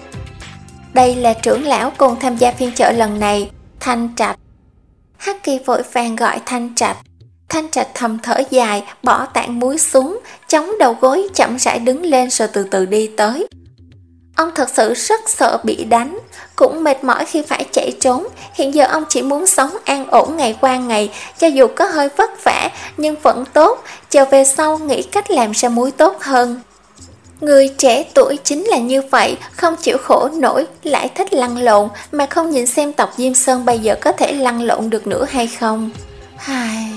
Đây là trưởng lão cùng tham gia phiên chợ lần này, Thanh Trạch. Hắc Kỳ vội vàng gọi Thanh Trạch. Thanh Trạch thầm thở dài, bỏ tảng muối xuống, chống đầu gối chậm rãi đứng lên rồi từ từ đi tới. Ông thật sự rất sợ bị đánh, cũng mệt mỏi khi phải chạy trốn. Hiện giờ ông chỉ muốn sống an ổn ngày qua ngày, cho dù có hơi vất vả nhưng vẫn tốt, chờ về sau nghĩ cách làm ra muối tốt hơn. Người trẻ tuổi chính là như vậy, không chịu khổ nổi, lại thích lăn lộn, mà không nhìn xem tộc Diêm Sơn bây giờ có thể lăn lộn được nữa hay không. Hài...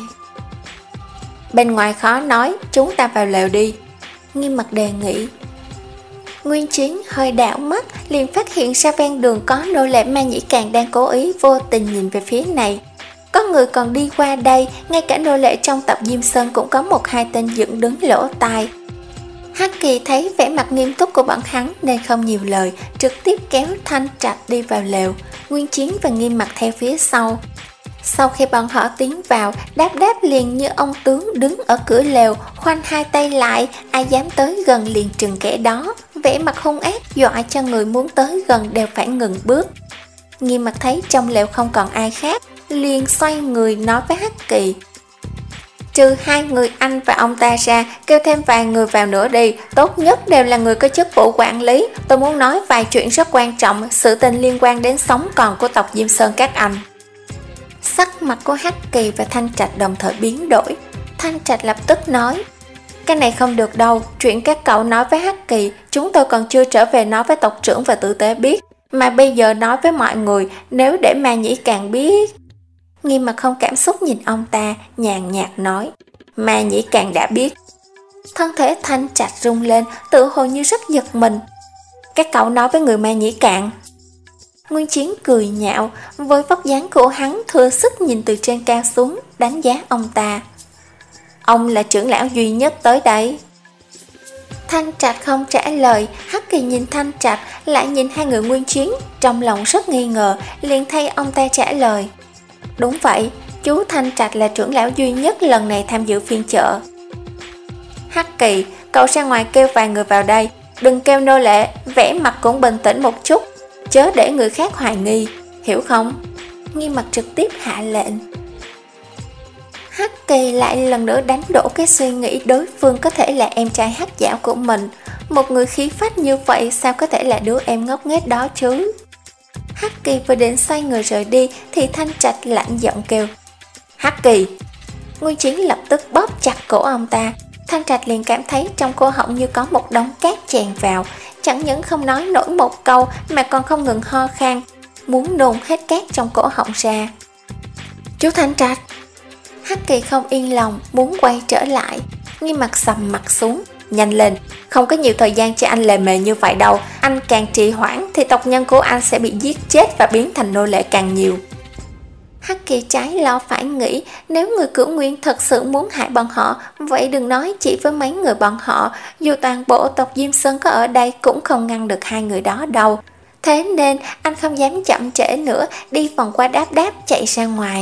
Bên ngoài khó nói, chúng ta vào lều đi. Nghiêm Mặt đề nghị. Nguyên Chiến hơi đảo mắt, liền phát hiện ra ven đường có nô lệ Ma Nhĩ Càn đang cố ý vô tình nhìn về phía này. Có người còn đi qua đây, ngay cả nô lệ trong tộc Diêm Sơn cũng có một hai tên dựng đứng lỗ tai. Hắc Kỳ thấy vẻ mặt nghiêm túc của bọn hắn nên không nhiều lời, trực tiếp kéo Thanh Trạch đi vào lều. Nguyên Chiến và Nghiêm Mặt theo phía sau. Sau khi bọn họ tiến vào, Đáp Đáp liền như ông tướng đứng ở cửa lều, khoanh hai tay lại, ai dám tới gần liền trừng kẻ đó, vẻ mặt hung ác dọa cho người muốn tới gần đều phải ngừng bước. Nghiêm Mặt thấy trong lều không còn ai khác, liền xoay người nói với Hắc Kỳ: trừ hai người anh và ông ta ra, kêu thêm vài người vào nữa đi, tốt nhất đều là người có chức vụ quản lý. Tôi muốn nói vài chuyện rất quan trọng, sự tình liên quan đến sống còn của tộc Diêm Sơn các anh. Sắc mặt của Hắc Kỳ và Thanh Trạch đồng thời biến đổi. Thanh Trạch lập tức nói: cái này không được đâu, chuyện các cậu nói với Hắc Kỳ, chúng tôi còn chưa trở về nói với tộc trưởng và tử tế biết, mà bây giờ nói với mọi người, nếu để Ma Nhĩ Càng biết. Nghiêm Mặt không cảm xúc nhìn ông ta, nhàn nhạt nói: Ma Nhĩ Càng đã biết. Thân thể Thanh Trạch rung lên, tự hồ như rất giật mình. Các cậu nói với người Ma Nhĩ Càng? Nguyên Chiến cười nhạo, với vóc dáng của hắn thừa sức nhìn từ trên cao xuống, đánh giá ông ta. Ông là trưởng lão duy nhất tới đây. Thanh Trạch không trả lời. Hắc Kỳ nhìn Thanh Trạch, lại nhìn hai người Nguyên Chiến, trong lòng rất nghi ngờ, liền thay ông ta trả lời: đúng vậy, chú Thanh Trạch là trưởng lão duy nhất lần này tham dự phiên chợ. Hắc Kỳ, cậu ra ngoài kêu vài người vào đây, đừng kêu nô lệ, vẻ mặt cũng bình tĩnh một chút, chớ để người khác hoài nghi, hiểu không? Nghiêm Mặt trực tiếp hạ lệnh. Hắc Kỳ lại lần nữa đánh đổ cái suy nghĩ đối phương có thể là em trai Hắc Giảo của mình. Một người khí phách như vậy sao có thể là đứa em ngốc nghếch đó chứ? Hắc Kỳ vừa định xoay người rời đi thì Thanh Trạch lạnh giọng kêu: Hắc Kỳ! Nguyên Chiến lập tức bóp chặt cổ ông ta. Thanh Trạch liền cảm thấy trong cổ họng như có một đống cát chèn vào, chẳng những không nói nổi một câu mà còn không ngừng ho khan, muốn nôn hết cát trong cổ họng ra. Chú Thanh Trạch! Hắc Kỳ không yên lòng, muốn quay trở lại. Nghiêm Mặt sầm mặt xuống: nhanh lên, không có nhiều thời gian cho anh lề mề như vậy đâu, anh càng trì hoãn thì tộc nhân của anh sẽ bị giết chết và biến thành nô lệ càng nhiều. Hắc Kỳ trái lo phải nghĩ, nếu người Cửu Nguyên thật sự muốn hại bọn họ, vậy đừng nói chỉ với mấy người bọn họ, dù toàn bộ tộc Diêm Sơn có ở đây cũng không ngăn được hai người đó đâu. Thế nên anh không dám chậm trễ nữa, đi vòng qua Đáp Đáp chạy ra ngoài.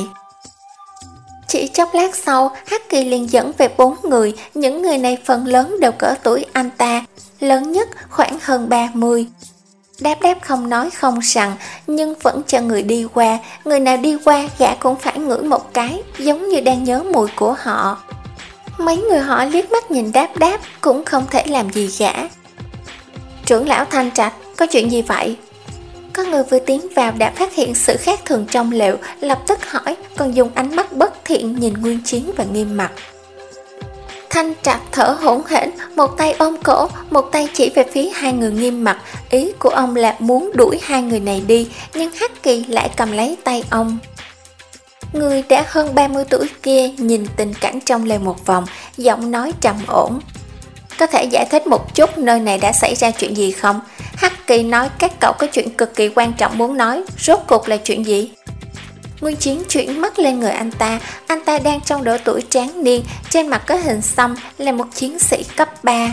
Chỉ chốc lát sau, Hắc Kỳ liền dẫn về bốn người, những người này phần lớn đều cỡ tuổi anh ta, lớn nhất khoảng hơn ba mươi. Đáp Đáp không nói không rằng, nhưng vẫn cho người đi qua, người nào đi qua gã cũng phải ngửi một cái, giống như đang nhớ mùi của họ. Mấy người họ liếc mắt nhìn Đáp Đáp cũng không thể làm gì gã. Trưởng lão Thanh Trạch, có chuyện gì vậy? Có người vừa tiến vào đã phát hiện sự khác thường trong lều, lập tức hỏi, còn dùng ánh mắt bất thiện nhìn Nguyên Chiến và Nghiêm Mặt. Thanh Trạch thở hổn hển, một tay ôm cổ, một tay chỉ về phía hai người Nghiêm Mặt, ý của ông là muốn đuổi hai người này đi, nhưng Hắc Kỳ lại cầm lấy tay ông. Người đã hơn ba mươi tuổi kia nhìn tình cảnh trong lều một vòng, giọng nói trầm ổn. Có thể giải thích một chút nơi này đã xảy ra chuyện gì không? Hắc Kỳ nói các cậu có chuyện cực kỳ quan trọng muốn nói, rốt cuộc là chuyện gì? Nguyên Chiến chuyển mắt lên người anh ta, anh ta đang trong độ tuổi tráng niên, trên mặt có hình xăm, là một chiến sĩ cấp ba.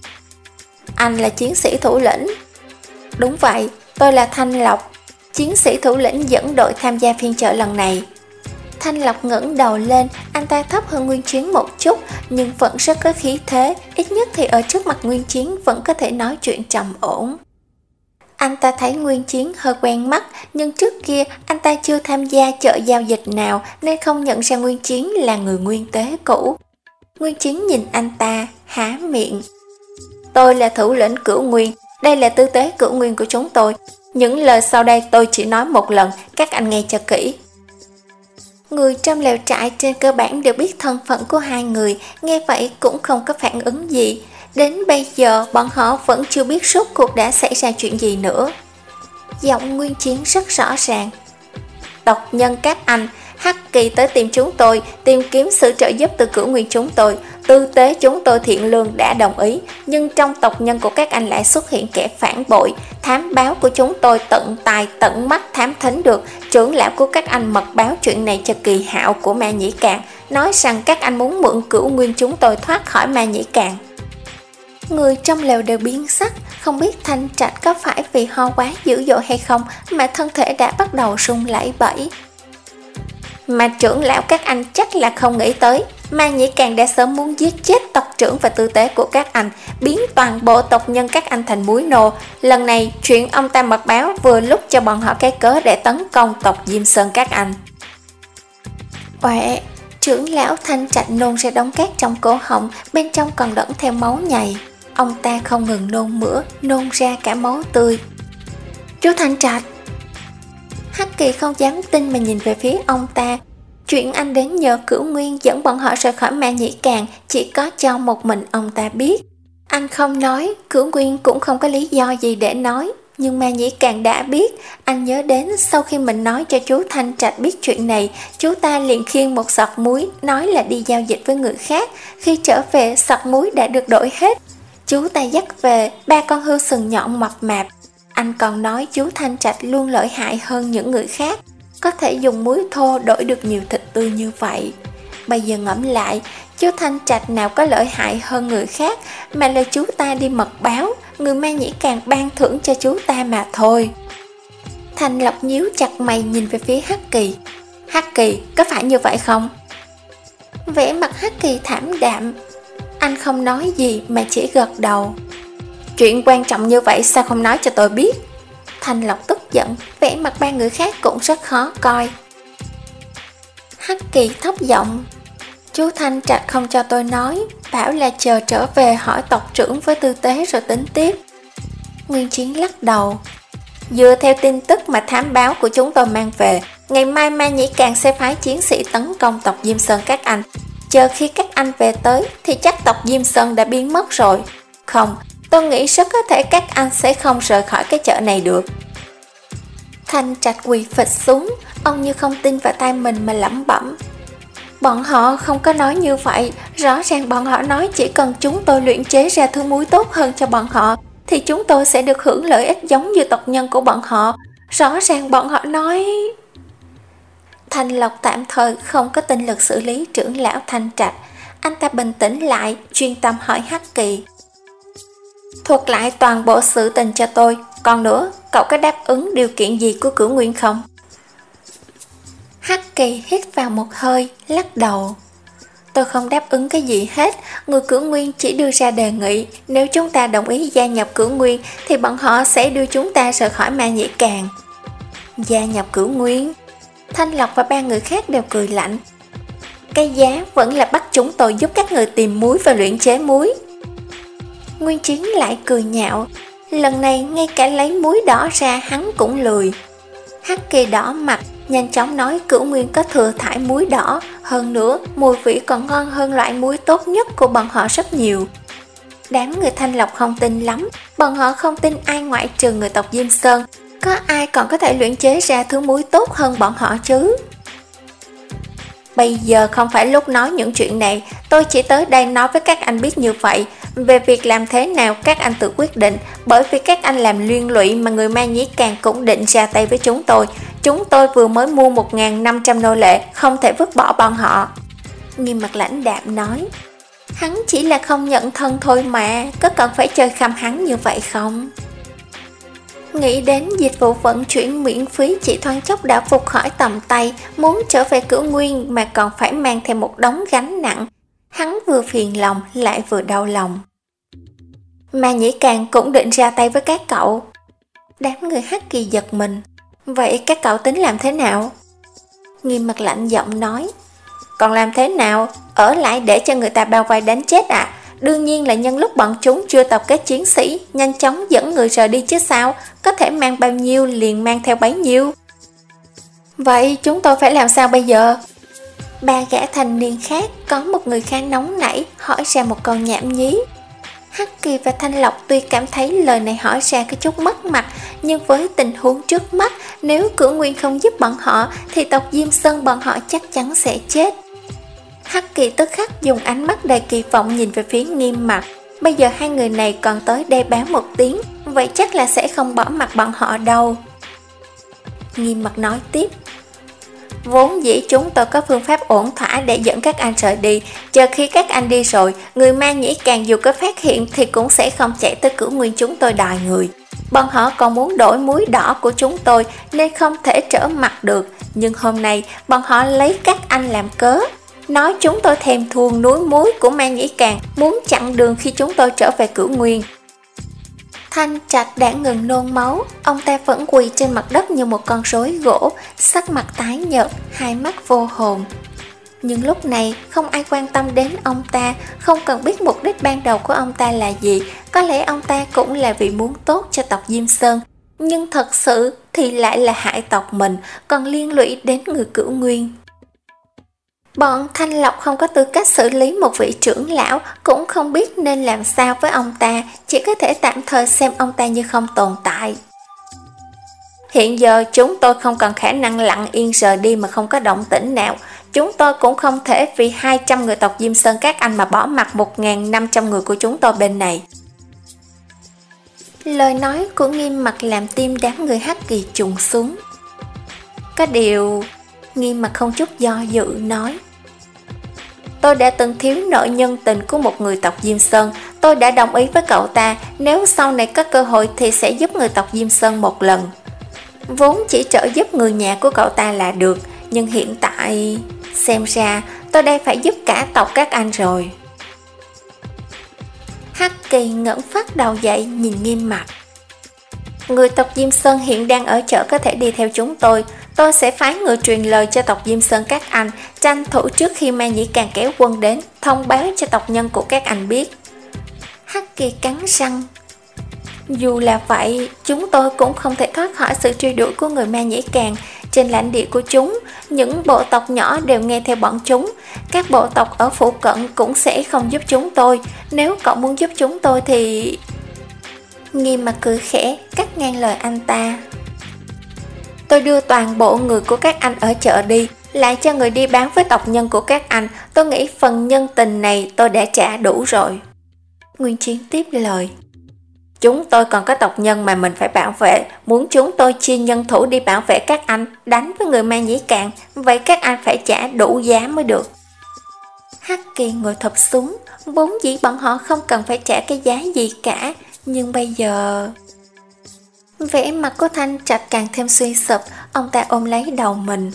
Anh là chiến sĩ thủ lĩnh? Đúng vậy, tôi là Thanh Lộc, chiến sĩ thủ lĩnh dẫn đội tham gia phiên chợ lần này. Thanh Lộc ngẩng đầu lên, anh ta thấp hơn Nguyên Chiến một chút, nhưng vẫn rất có khí thế, ít nhất thì ở trước mặt Nguyên Chiến vẫn có thể nói chuyện trầm ổn. Anh ta thấy Nguyên Chiến hơi quen mắt, nhưng trước kia anh ta chưa tham gia chợ giao dịch nào nên không nhận ra Nguyên Chiến là người nguyên tế cũ. Nguyên Chiến nhìn anh ta, há miệng. Tôi là thủ lĩnh Cửu Nguyên, đây là tư tế Cửu Nguyên của chúng tôi. Những lời sau đây tôi chỉ nói một lần, các anh nghe cho kỹ. Người trong lều trại trên cơ bản đều biết thân phận của hai người, nghe vậy cũng không có phản ứng gì. Đến bây giờ bọn họ vẫn chưa biết rốt cuộc đã xảy ra chuyện gì nữa. Giọng Nguyên Chiến rất rõ ràng. Tộc nhân các anh, Hắc Kỳ tới tìm chúng tôi, tìm kiếm sự trợ giúp từ Cửu Nguyên chúng tôi. Tư tế chúng tôi thiện lương đã đồng ý, nhưng trong tộc nhân của các anh lại xuất hiện kẻ phản bội. Thám báo của chúng tôi tận tài tận mắt thám thính được, trưởng lão của các anh mật báo chuyện này cho Kỳ Hạo của Ma Nhĩ Càng, nói rằng các anh muốn mượn Cửu Nguyên chúng tôi thoát khỏi Ma Nhĩ Càng. Người trong lều đều biến sắc, không biết Thanh Trạch có phải vì ho quá dữ dội hay không mà thân thể đã bắt đầu run lẩy bẩy. mà trưởng lão các anh chắc là không nghĩ tới. Ma Nhĩ Càng đã sớm muốn giết chết tộc trưởng và tư tế của các anh, biến toàn bộ tộc nhân các anh thành muối nô. Lần này chuyện ông ta mật báo vừa lúc cho bọn họ cái cớ để tấn công tộc Diêm Sơn các anh. Oẹ, trưởng lão Thanh Trạch nôn ra đống cát trong cổ họng, bên trong còn đẫm theo máu nhầy. Ông ta không ngừng nôn mửa, nôn ra cả máu tươi. Chú Thanh Trạch! Hắc Kỳ không dám tin mà nhìn về phía ông ta. Chuyện anh đến nhờ Cửu Nguyên dẫn bọn họ rời khỏi Ma Nhĩ Càng chỉ có cho một mình ông ta biết. Anh không nói, Cửu Nguyên cũng không có lý do gì để nói. Nhưng Ma Nhĩ Càng đã biết. Anh nhớ đến sau khi mình nói cho chú Thanh Trạch biết chuyện này, chú ta liền khiêng một sọt muối, nói là đi giao dịch với người khác. Khi trở về, sọt muối đã được đổi hết. Chú ta dắt về ba con hươu sừng nhọn mập mạp. Anh còn nói chú Thanh Trạch luôn lợi hại hơn những người khác, có thể dùng muối thô đổi được nhiều thịt tươi như vậy. Bây giờ ngẫm lại, chú Thanh Trạch nào có lợi hại hơn người khác, mà là chú ta đi mật báo, người Ma Nhĩ Càng ban thưởng cho chú ta mà thôi. Thanh Lộc nhíu chặt mày nhìn về phía Hắc Kỳ. Hắc Kỳ, có phải như vậy không? Vẻ mặt Hắc Kỳ thảm đạm. Anh không nói gì mà chỉ gật đầu. Chuyện quan trọng như vậy sao không nói cho tôi biết? Thanh Lộc tức giận, vẻ mặt ba người khác cũng rất khó coi. Hắc Kỳ thấp giọng. Chú Thanh Trạch không cho tôi nói, bảo là chờ trở về hỏi tộc trưởng với tư tế rồi tính tiếp. Nguyên Chiến lắc đầu. Dựa theo tin tức mà thám báo của chúng tôi mang về, ngày mai Ma Nhĩ Càng sẽ phái chiến sĩ tấn công tộc Diêm Sơn các anh. Chờ khi các anh về tới thì chắc tộc Diêm Sơn đã biến mất rồi. Không, tôi nghĩ rất có thể các anh sẽ không rời khỏi cái chợ này được. Thanh Trạch quỳ phịch xuống, ông như không tin vào tai mình mà lẩm bẩm. Bọn họ không có nói như vậy, rõ ràng bọn họ nói chỉ cần chúng tôi luyện chế ra thứ muối tốt hơn cho bọn họ thì chúng tôi sẽ được hưởng lợi ích giống như tộc nhân của bọn họ. Rõ ràng bọn họ nói... Thanh Lộc tạm thời không có tinh lực xử lý trưởng lão Thanh Trạch. Anh ta bình tĩnh lại, chuyên tâm hỏi Hắc Kỳ. Thuật lại toàn bộ sự tình cho tôi. Còn nữa, cậu có đáp ứng điều kiện gì của Cửu Nguyên không? Hắc Kỳ hít vào một hơi, lắc đầu. Tôi không đáp ứng cái gì hết. Người Cửu Nguyên chỉ đưa ra đề nghị, nếu chúng ta đồng ý gia nhập Cửu Nguyên thì bọn họ sẽ đưa chúng ta rời khỏi Ma Nhĩ Càng. Gia nhập Cửu Nguyên? Thanh Lộc và ba người khác đều cười lạnh. Cái giá vẫn là bắt chúng tôi giúp các người tìm muối và luyện chế muối. Nguyên Chiến lại cười nhạo. Lần này ngay cả lấy muối đỏ ra hắn cũng lười. Hắc Kỳ đỏ mặt, nhanh chóng nói Cửu Nguyên có thừa thải muối đỏ, hơn nữa mùi vị còn ngon hơn loại muối tốt nhất của bọn họ rất nhiều. Đám người Thanh Lộc không tin lắm, bọn họ không tin ai ngoại trừ người tộc Diêm Sơn. Có ai còn có thể luyện chế ra thứ muối tốt hơn bọn họ chứ? Bây giờ không phải lúc nói những chuyện này, tôi chỉ tới đây nói với các anh biết như vậy. Về việc làm thế nào các anh tự quyết định, bởi vì các anh làm liên lụy mà người Ma Nhĩ Càng cũng định ra tay với chúng tôi. Chúng tôi vừa mới mua một nghìn năm trăm nô lệ, không thể vứt bỏ bọn họ. Nghiêm Mặt lãnh đạm nói. Hắn chỉ là không nhận thân thôi mà, có cần phải chơi khăm hắn như vậy không? Nghĩ đến dịch vụ vận chuyển miễn phí chỉ thoáng chốc đã phục khỏi tầm tay, muốn trở về Cửu Nguyên mà còn phải mang theo một đống gánh nặng. Hắn vừa phiền lòng lại vừa đau lòng. Ma Nhĩ Càng cũng định ra tay với các cậu. Đám người Hắc Kỳ giật mình. Vậy các cậu tính làm thế nào? Nghiêm Mặt lạnh giọng nói. Còn làm thế nào? Ở lại để cho người ta bao vây đánh chết à? Đương nhiên là nhân lúc bọn chúng chưa tập kết chiến sĩ, nhanh chóng dẫn người rời đi chứ sao, có thể mang bao nhiêu liền mang theo bấy nhiêu. Vậy chúng tôi phải làm sao bây giờ? Ba gã thanh niên khác, có một người khá nóng nảy, hỏi ra một câu nhảm nhí. Hắc Kỳ và Thanh Lộc tuy cảm thấy lời này hỏi ra có chút mất mặt, nhưng với tình huống trước mắt, nếu Cửu Nguyên không giúp bọn họ, thì tộc Diêm Sơn bọn họ chắc chắn sẽ chết. Hắc Kỳ tức khắc dùng ánh mắt đầy kỳ vọng nhìn về phía Nghiêm Mặt. Bây giờ hai người này còn tới đây báo một tiếng, vậy chắc là sẽ không bỏ mặt bọn họ đâu. Nghiêm Mặt nói tiếp. Vốn dĩ chúng tôi có phương pháp ổn thỏa để dẫn các anh rời đi. Chờ khi các anh đi rồi, người Ma Nhĩ Càng dù có phát hiện thì cũng sẽ không chạy tới Cửu Nguyên chúng tôi đòi người. Bọn họ còn muốn đổi muối đỏ của chúng tôi nên không thể trở mặt được. Nhưng hôm nay bọn họ lấy các anh làm cớ, nói chúng tôi thèm thuồng núi muối của Ma Nhĩ Càn, muốn chặn đường khi chúng tôi trở về Cửu Nguyên. Thanh Trạch đã ngừng nôn máu, ông ta vẫn quỳ trên mặt đất như một con rối gỗ, sắc mặt tái nhợt, hai mắt vô hồn. Nhưng lúc này không ai quan tâm đến ông ta, không cần biết mục đích ban đầu của ông ta là gì. Có lẽ ông ta cũng là vì muốn tốt cho tộc Diêm Sơn, nhưng thật sự thì lại là hại tộc mình, còn liên lụy đến người Cửu Nguyên. Bọn Thanh Lộc không có tư cách xử lý một vị trưởng lão, cũng không biết nên làm sao với ông ta, chỉ có thể tạm thời xem ông ta như không tồn tại. Hiện giờ chúng tôi không còn khả năng lặng yên rời đi mà không có động tĩnh nào. Chúng tôi cũng không thể vì hai trăm người tộc Diêm Sơn các anh mà bỏ mặt một nghìn năm trăm người của chúng tôi bên này. Lời nói của Nghiêm Mặc làm tim đám người Hắc Kỳ trùng xuống. Có điều, Nghiêm Mặc không chút do dự nói: tôi đã từng thiếu nợ nhân tình của một người tộc Diêm Sơn. Tôi đã đồng ý với cậu ta, nếu sau này có cơ hội thì sẽ giúp người tộc Diêm Sơn một lần. Vốn chỉ trợ giúp người nhà của cậu ta là được, nhưng hiện tại xem ra tôi đây phải giúp cả tộc các anh rồi. Hắc Kỳ ngẩng phát đầu dậy nhìn Nghiêm Mặc. Người tộc Diêm Sơn hiện đang ở chợ, có thể đi theo chúng tôi. Tôi sẽ phái người truyền lời cho tộc Diêm Sơn các anh, tranh thủ trước khi Ma Nhĩ Càn kéo quân đến, thông báo cho tộc nhân của các anh biết. Hắc Kỳ cắn răng. Dù là vậy, chúng tôi cũng không thể thoát khỏi sự truy đuổi của người Ma Nhĩ Càn. Trên lãnh địa của chúng, những bộ tộc nhỏ đều nghe theo bọn chúng. Các bộ tộc ở phụ cận cũng sẽ không giúp chúng tôi. Nếu cậu muốn giúp chúng tôi thì... Nghiêm Mặc cười khẽ, cắt ngang lời anh ta. Tôi đưa toàn bộ người của các anh ở chợ đi, lại cho người đi bán với tộc nhân của các anh. Tôi nghĩ phần nhân tình này tôi đã trả đủ rồi. Nguyên Chiến tiếp lời. Chúng tôi còn có tộc nhân mà mình phải bảo vệ. Muốn chúng tôi chia nhân thủ đi bảo vệ các anh, đánh với người Ma Nhĩ Càn, vậy các anh phải trả đủ giá mới được. Hắc Kỳ ngồi thụp xuống. Vốn dĩ bọn họ không cần phải trả cái giá gì cả, nhưng bây giờ... Vẻ mặt của Thanh Trạch càng thêm suy sụp, ông ta ôm lấy đầu mình.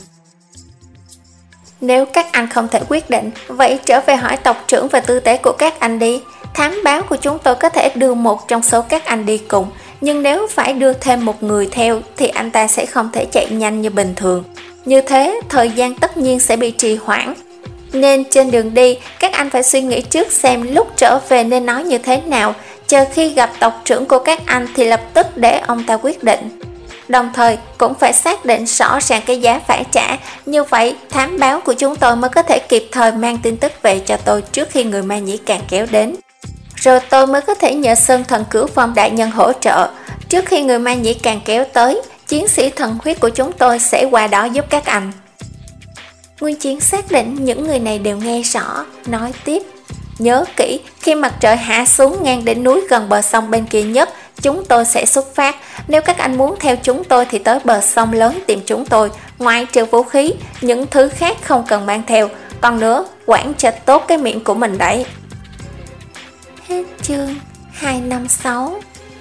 Nếu các anh không thể quyết định, vậy trở về hỏi tộc trưởng về tư tế của các anh đi. Thám báo của chúng tôi có thể đưa một trong số các anh đi cùng, nhưng nếu phải đưa thêm một người theo thì anh ta sẽ không thể chạy nhanh như bình thường. Như thế, thời gian tất nhiên sẽ bị trì hoãn. Nên trên đường đi, các anh phải suy nghĩ trước xem lúc trở về nên nói như thế nào. Chờ khi gặp tộc trưởng của các anh thì lập tức để ông ta quyết định. Đồng thời cũng phải xác định rõ ràng cái giá phải trả. Như vậy thám báo của chúng tôi mới có thể kịp thời mang tin tức về cho tôi trước khi người Ma Nhĩ Càn kéo đến. Rồi tôi mới có thể nhờ Sơn Thần Cửu Phong đại nhân hỗ trợ. Trước khi người Ma Nhĩ Càn kéo tới, chiến sĩ thần huyết của chúng tôi sẽ qua đó giúp các anh. Nguyên Chiến xác định những người này đều nghe rõ, nói tiếp. Nhớ kỹ, khi mặt trời hạ xuống ngang đỉnh núi gần bờ sông bên kia nhất, chúng tôi sẽ xuất phát. Nếu các anh muốn theo chúng tôi thì tới bờ sông lớn tìm chúng tôi. Ngoại trừ vũ khí, những thứ khác không cần mang theo. Còn nữa, quản cho tốt cái miệng của mình đấy. Hết chương hai năm sáu.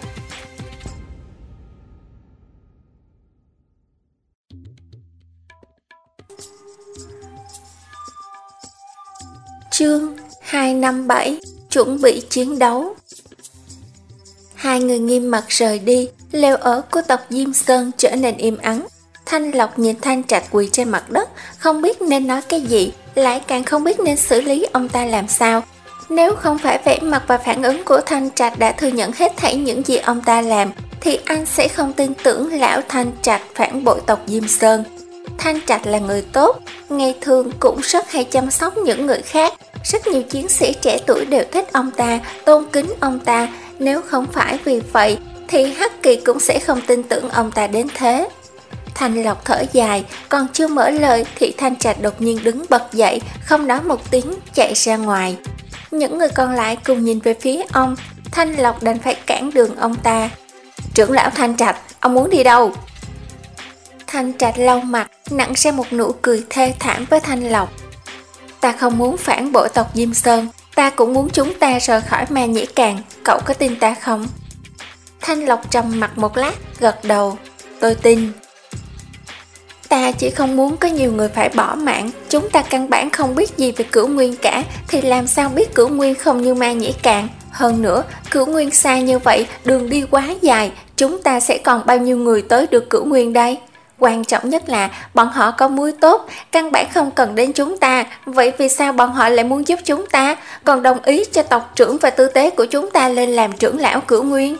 Chương hai năm bảy. Chuẩn bị chiến đấu. Hai người Nghiêm Mặc rời đi, lều ở của tộc Diêm Sơn trở nên im ắng. Thanh Lộc nhìn Thanh Trạch quỳ trên mặt đất, không biết nên nói cái gì, lại càng không biết nên xử lý ông ta làm sao. Nếu không phải vẻ mặt và phản ứng của Thanh Trạch đã thừa nhận hết thảy những gì ông ta làm, thì anh sẽ không tin tưởng lão Thanh Trạch phản bội tộc Diêm Sơn. Thanh Trạch là người tốt, ngày thường cũng rất hay chăm sóc những người khác. Rất nhiều chiến sĩ trẻ tuổi đều thích ông ta, tôn kính ông ta. Nếu không phải vì vậy, thì Hắc Kỳ cũng sẽ không tin tưởng ông ta đến thế. Thanh Lộc thở dài, còn chưa mở lời thì Thanh Trạch đột nhiên đứng bật dậy, không nói một tiếng, chạy ra ngoài. Những người còn lại cùng nhìn về phía ông. Thanh Lộc đành phải cản đường ông ta. Trưởng lão Thanh Trạch, ông muốn đi đâu? Thanh Trạch lau mặt, nặn ra một nụ cười thê thảm với Thanh Lộc. Ta không muốn phản bội tộc Diêm Sơn, ta cũng muốn chúng ta rời khỏi Ma Nhĩ Càn, cậu có tin ta không? Thanh Lộc trầm mặt một lát, gật đầu. Tôi tin. ta chỉ không muốn có nhiều người phải bỏ mạng. Chúng ta căn bản không biết gì về Cửu Nguyên cả, thì làm sao biết Cửu Nguyên không như Ma Nhĩ Càn. Hơn nữa, Cửu Nguyên xa như vậy, đường đi quá dài, chúng ta sẽ còn bao nhiêu người tới được Cửu Nguyên đây? Quan trọng nhất là bọn họ có muối tốt, căn bản không cần đến chúng ta. Vậy vì sao bọn họ lại muốn giúp chúng ta, còn đồng ý cho tộc trưởng và tư tế của chúng ta lên làm trưởng lão Cửu Nguyên?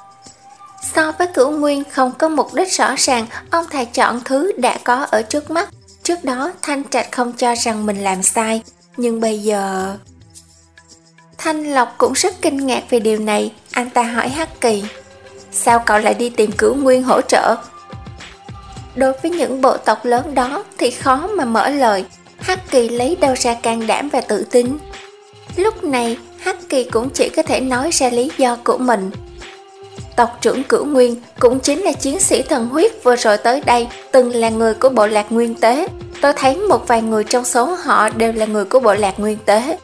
So với Cửu Nguyên không có mục đích rõ ràng, ông thà chọn thứ đã có ở trước mắt. Trước đó Thanh Trạch không cho rằng mình làm sai, nhưng bây giờ... Thanh Lộc cũng rất kinh ngạc về điều này. Anh ta hỏi Hắc Kỳ, sao cậu lại đi tìm Cửu Nguyên hỗ trợ? Đối với những bộ tộc lớn đó thì khó mà mở lời. Hắc Kỳ lấy đâu ra can đảm và tự tin? Lúc này Hắc Kỳ cũng chỉ có thể nói ra lý do của mình. Tộc trưởng Cửu Nguyên cũng chính là chiến sĩ thần huyết vừa rồi tới đây, từng là người của bộ lạc Nguyên Tế. Tôi thấy một vài người trong số họ đều là người của bộ lạc Nguyên Tế.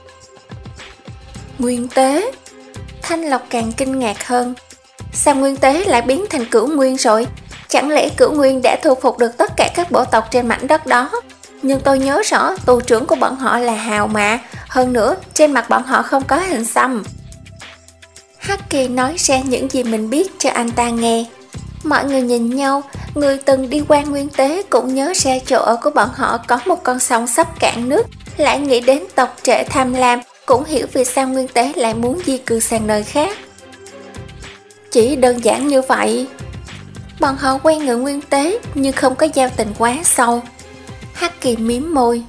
Nguyên Tế? Thanh Lộc càng kinh ngạc hơn. Sao Nguyên Tế lại biến thành Cửu Nguyên rồi? Chẳng lẽ Cửu Nguyên đã thu phục được tất cả các bộ tộc trên mảnh đất đó? Nhưng tôi nhớ rõ tù trưởng của bọn họ là Hào mà. Hơn nữa, trên mặt bọn họ không có hình xăm. Hắc Kỳ nói ra những gì mình biết cho anh ta nghe. Mọi người nhìn nhau, người từng đi qua Nguyên Tế cũng nhớ ra chỗ ở của bọn họ có một con sông sắp cạn nước, lại nghĩ đến tộc Trệ Tham Lam, cũng hiểu vì sao Nguyên Tế lại muốn di cư sang nơi khác. Chỉ đơn giản như vậy. Bọn họ quen người Nguyên Tế nhưng không có giao tình quá sâu. Hắc Kỳ mím môi.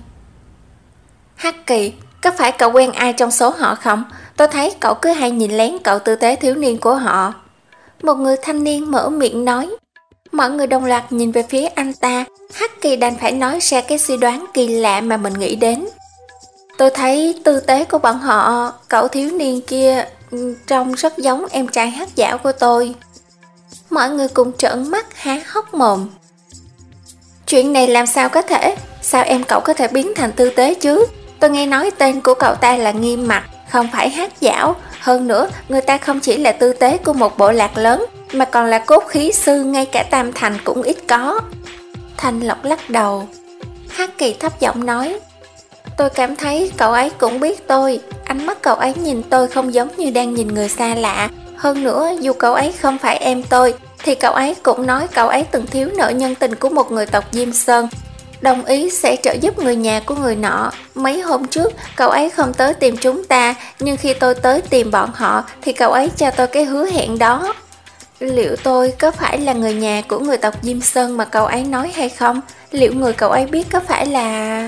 Hắc Kỳ, có phải cậu quen ai trong số họ không? Tôi thấy cậu cứ hay nhìn lén cậu tư tế thiếu niên của họ. Một người thanh niên mở miệng nói. Mọi người đồng loạt nhìn về phía anh ta. Hắc Kỳ đành phải nói ra cái suy đoán kỳ lạ mà mình nghĩ đến. Tôi thấy tư tế của bọn họ, cậu thiếu niên kia trông rất giống em trai Hắc Dảo của tôi. Mọi người cùng trợn mắt há hốc mồm. Chuyện này làm sao có thể? Sao em cậu có thể biến thành tư tế chứ? Tôi nghe nói tên của cậu ta là Nghiêm Mặt, không phải Hắc Dảo. Hơn nữa, người ta không chỉ là tư tế của một bộ lạc lớn, mà còn là cốt khí sư, ngay cả Tam Thành cũng ít có. Thanh Lộc lắc đầu. Hắc Kỳ thấp giọng nói, tôi cảm thấy cậu ấy cũng biết tôi. Ánh mắt cậu ấy nhìn tôi không giống như đang nhìn người xa lạ. Hơn nữa, dù cậu ấy không phải em tôi, thì cậu ấy cũng nói cậu ấy từng thiếu nợ nhân tình của một người tộc Diêm Sơn, đồng ý sẽ trợ giúp người nhà của người nọ. Mấy hôm trước, cậu ấy không tới tìm chúng ta, nhưng khi tôi tới tìm bọn họ, thì cậu ấy cho tôi cái hứa hẹn đó. Liệu tôi có phải là người nhà của người tộc Diêm Sơn mà cậu ấy nói hay không? Liệu người cậu ấy biết có phải là...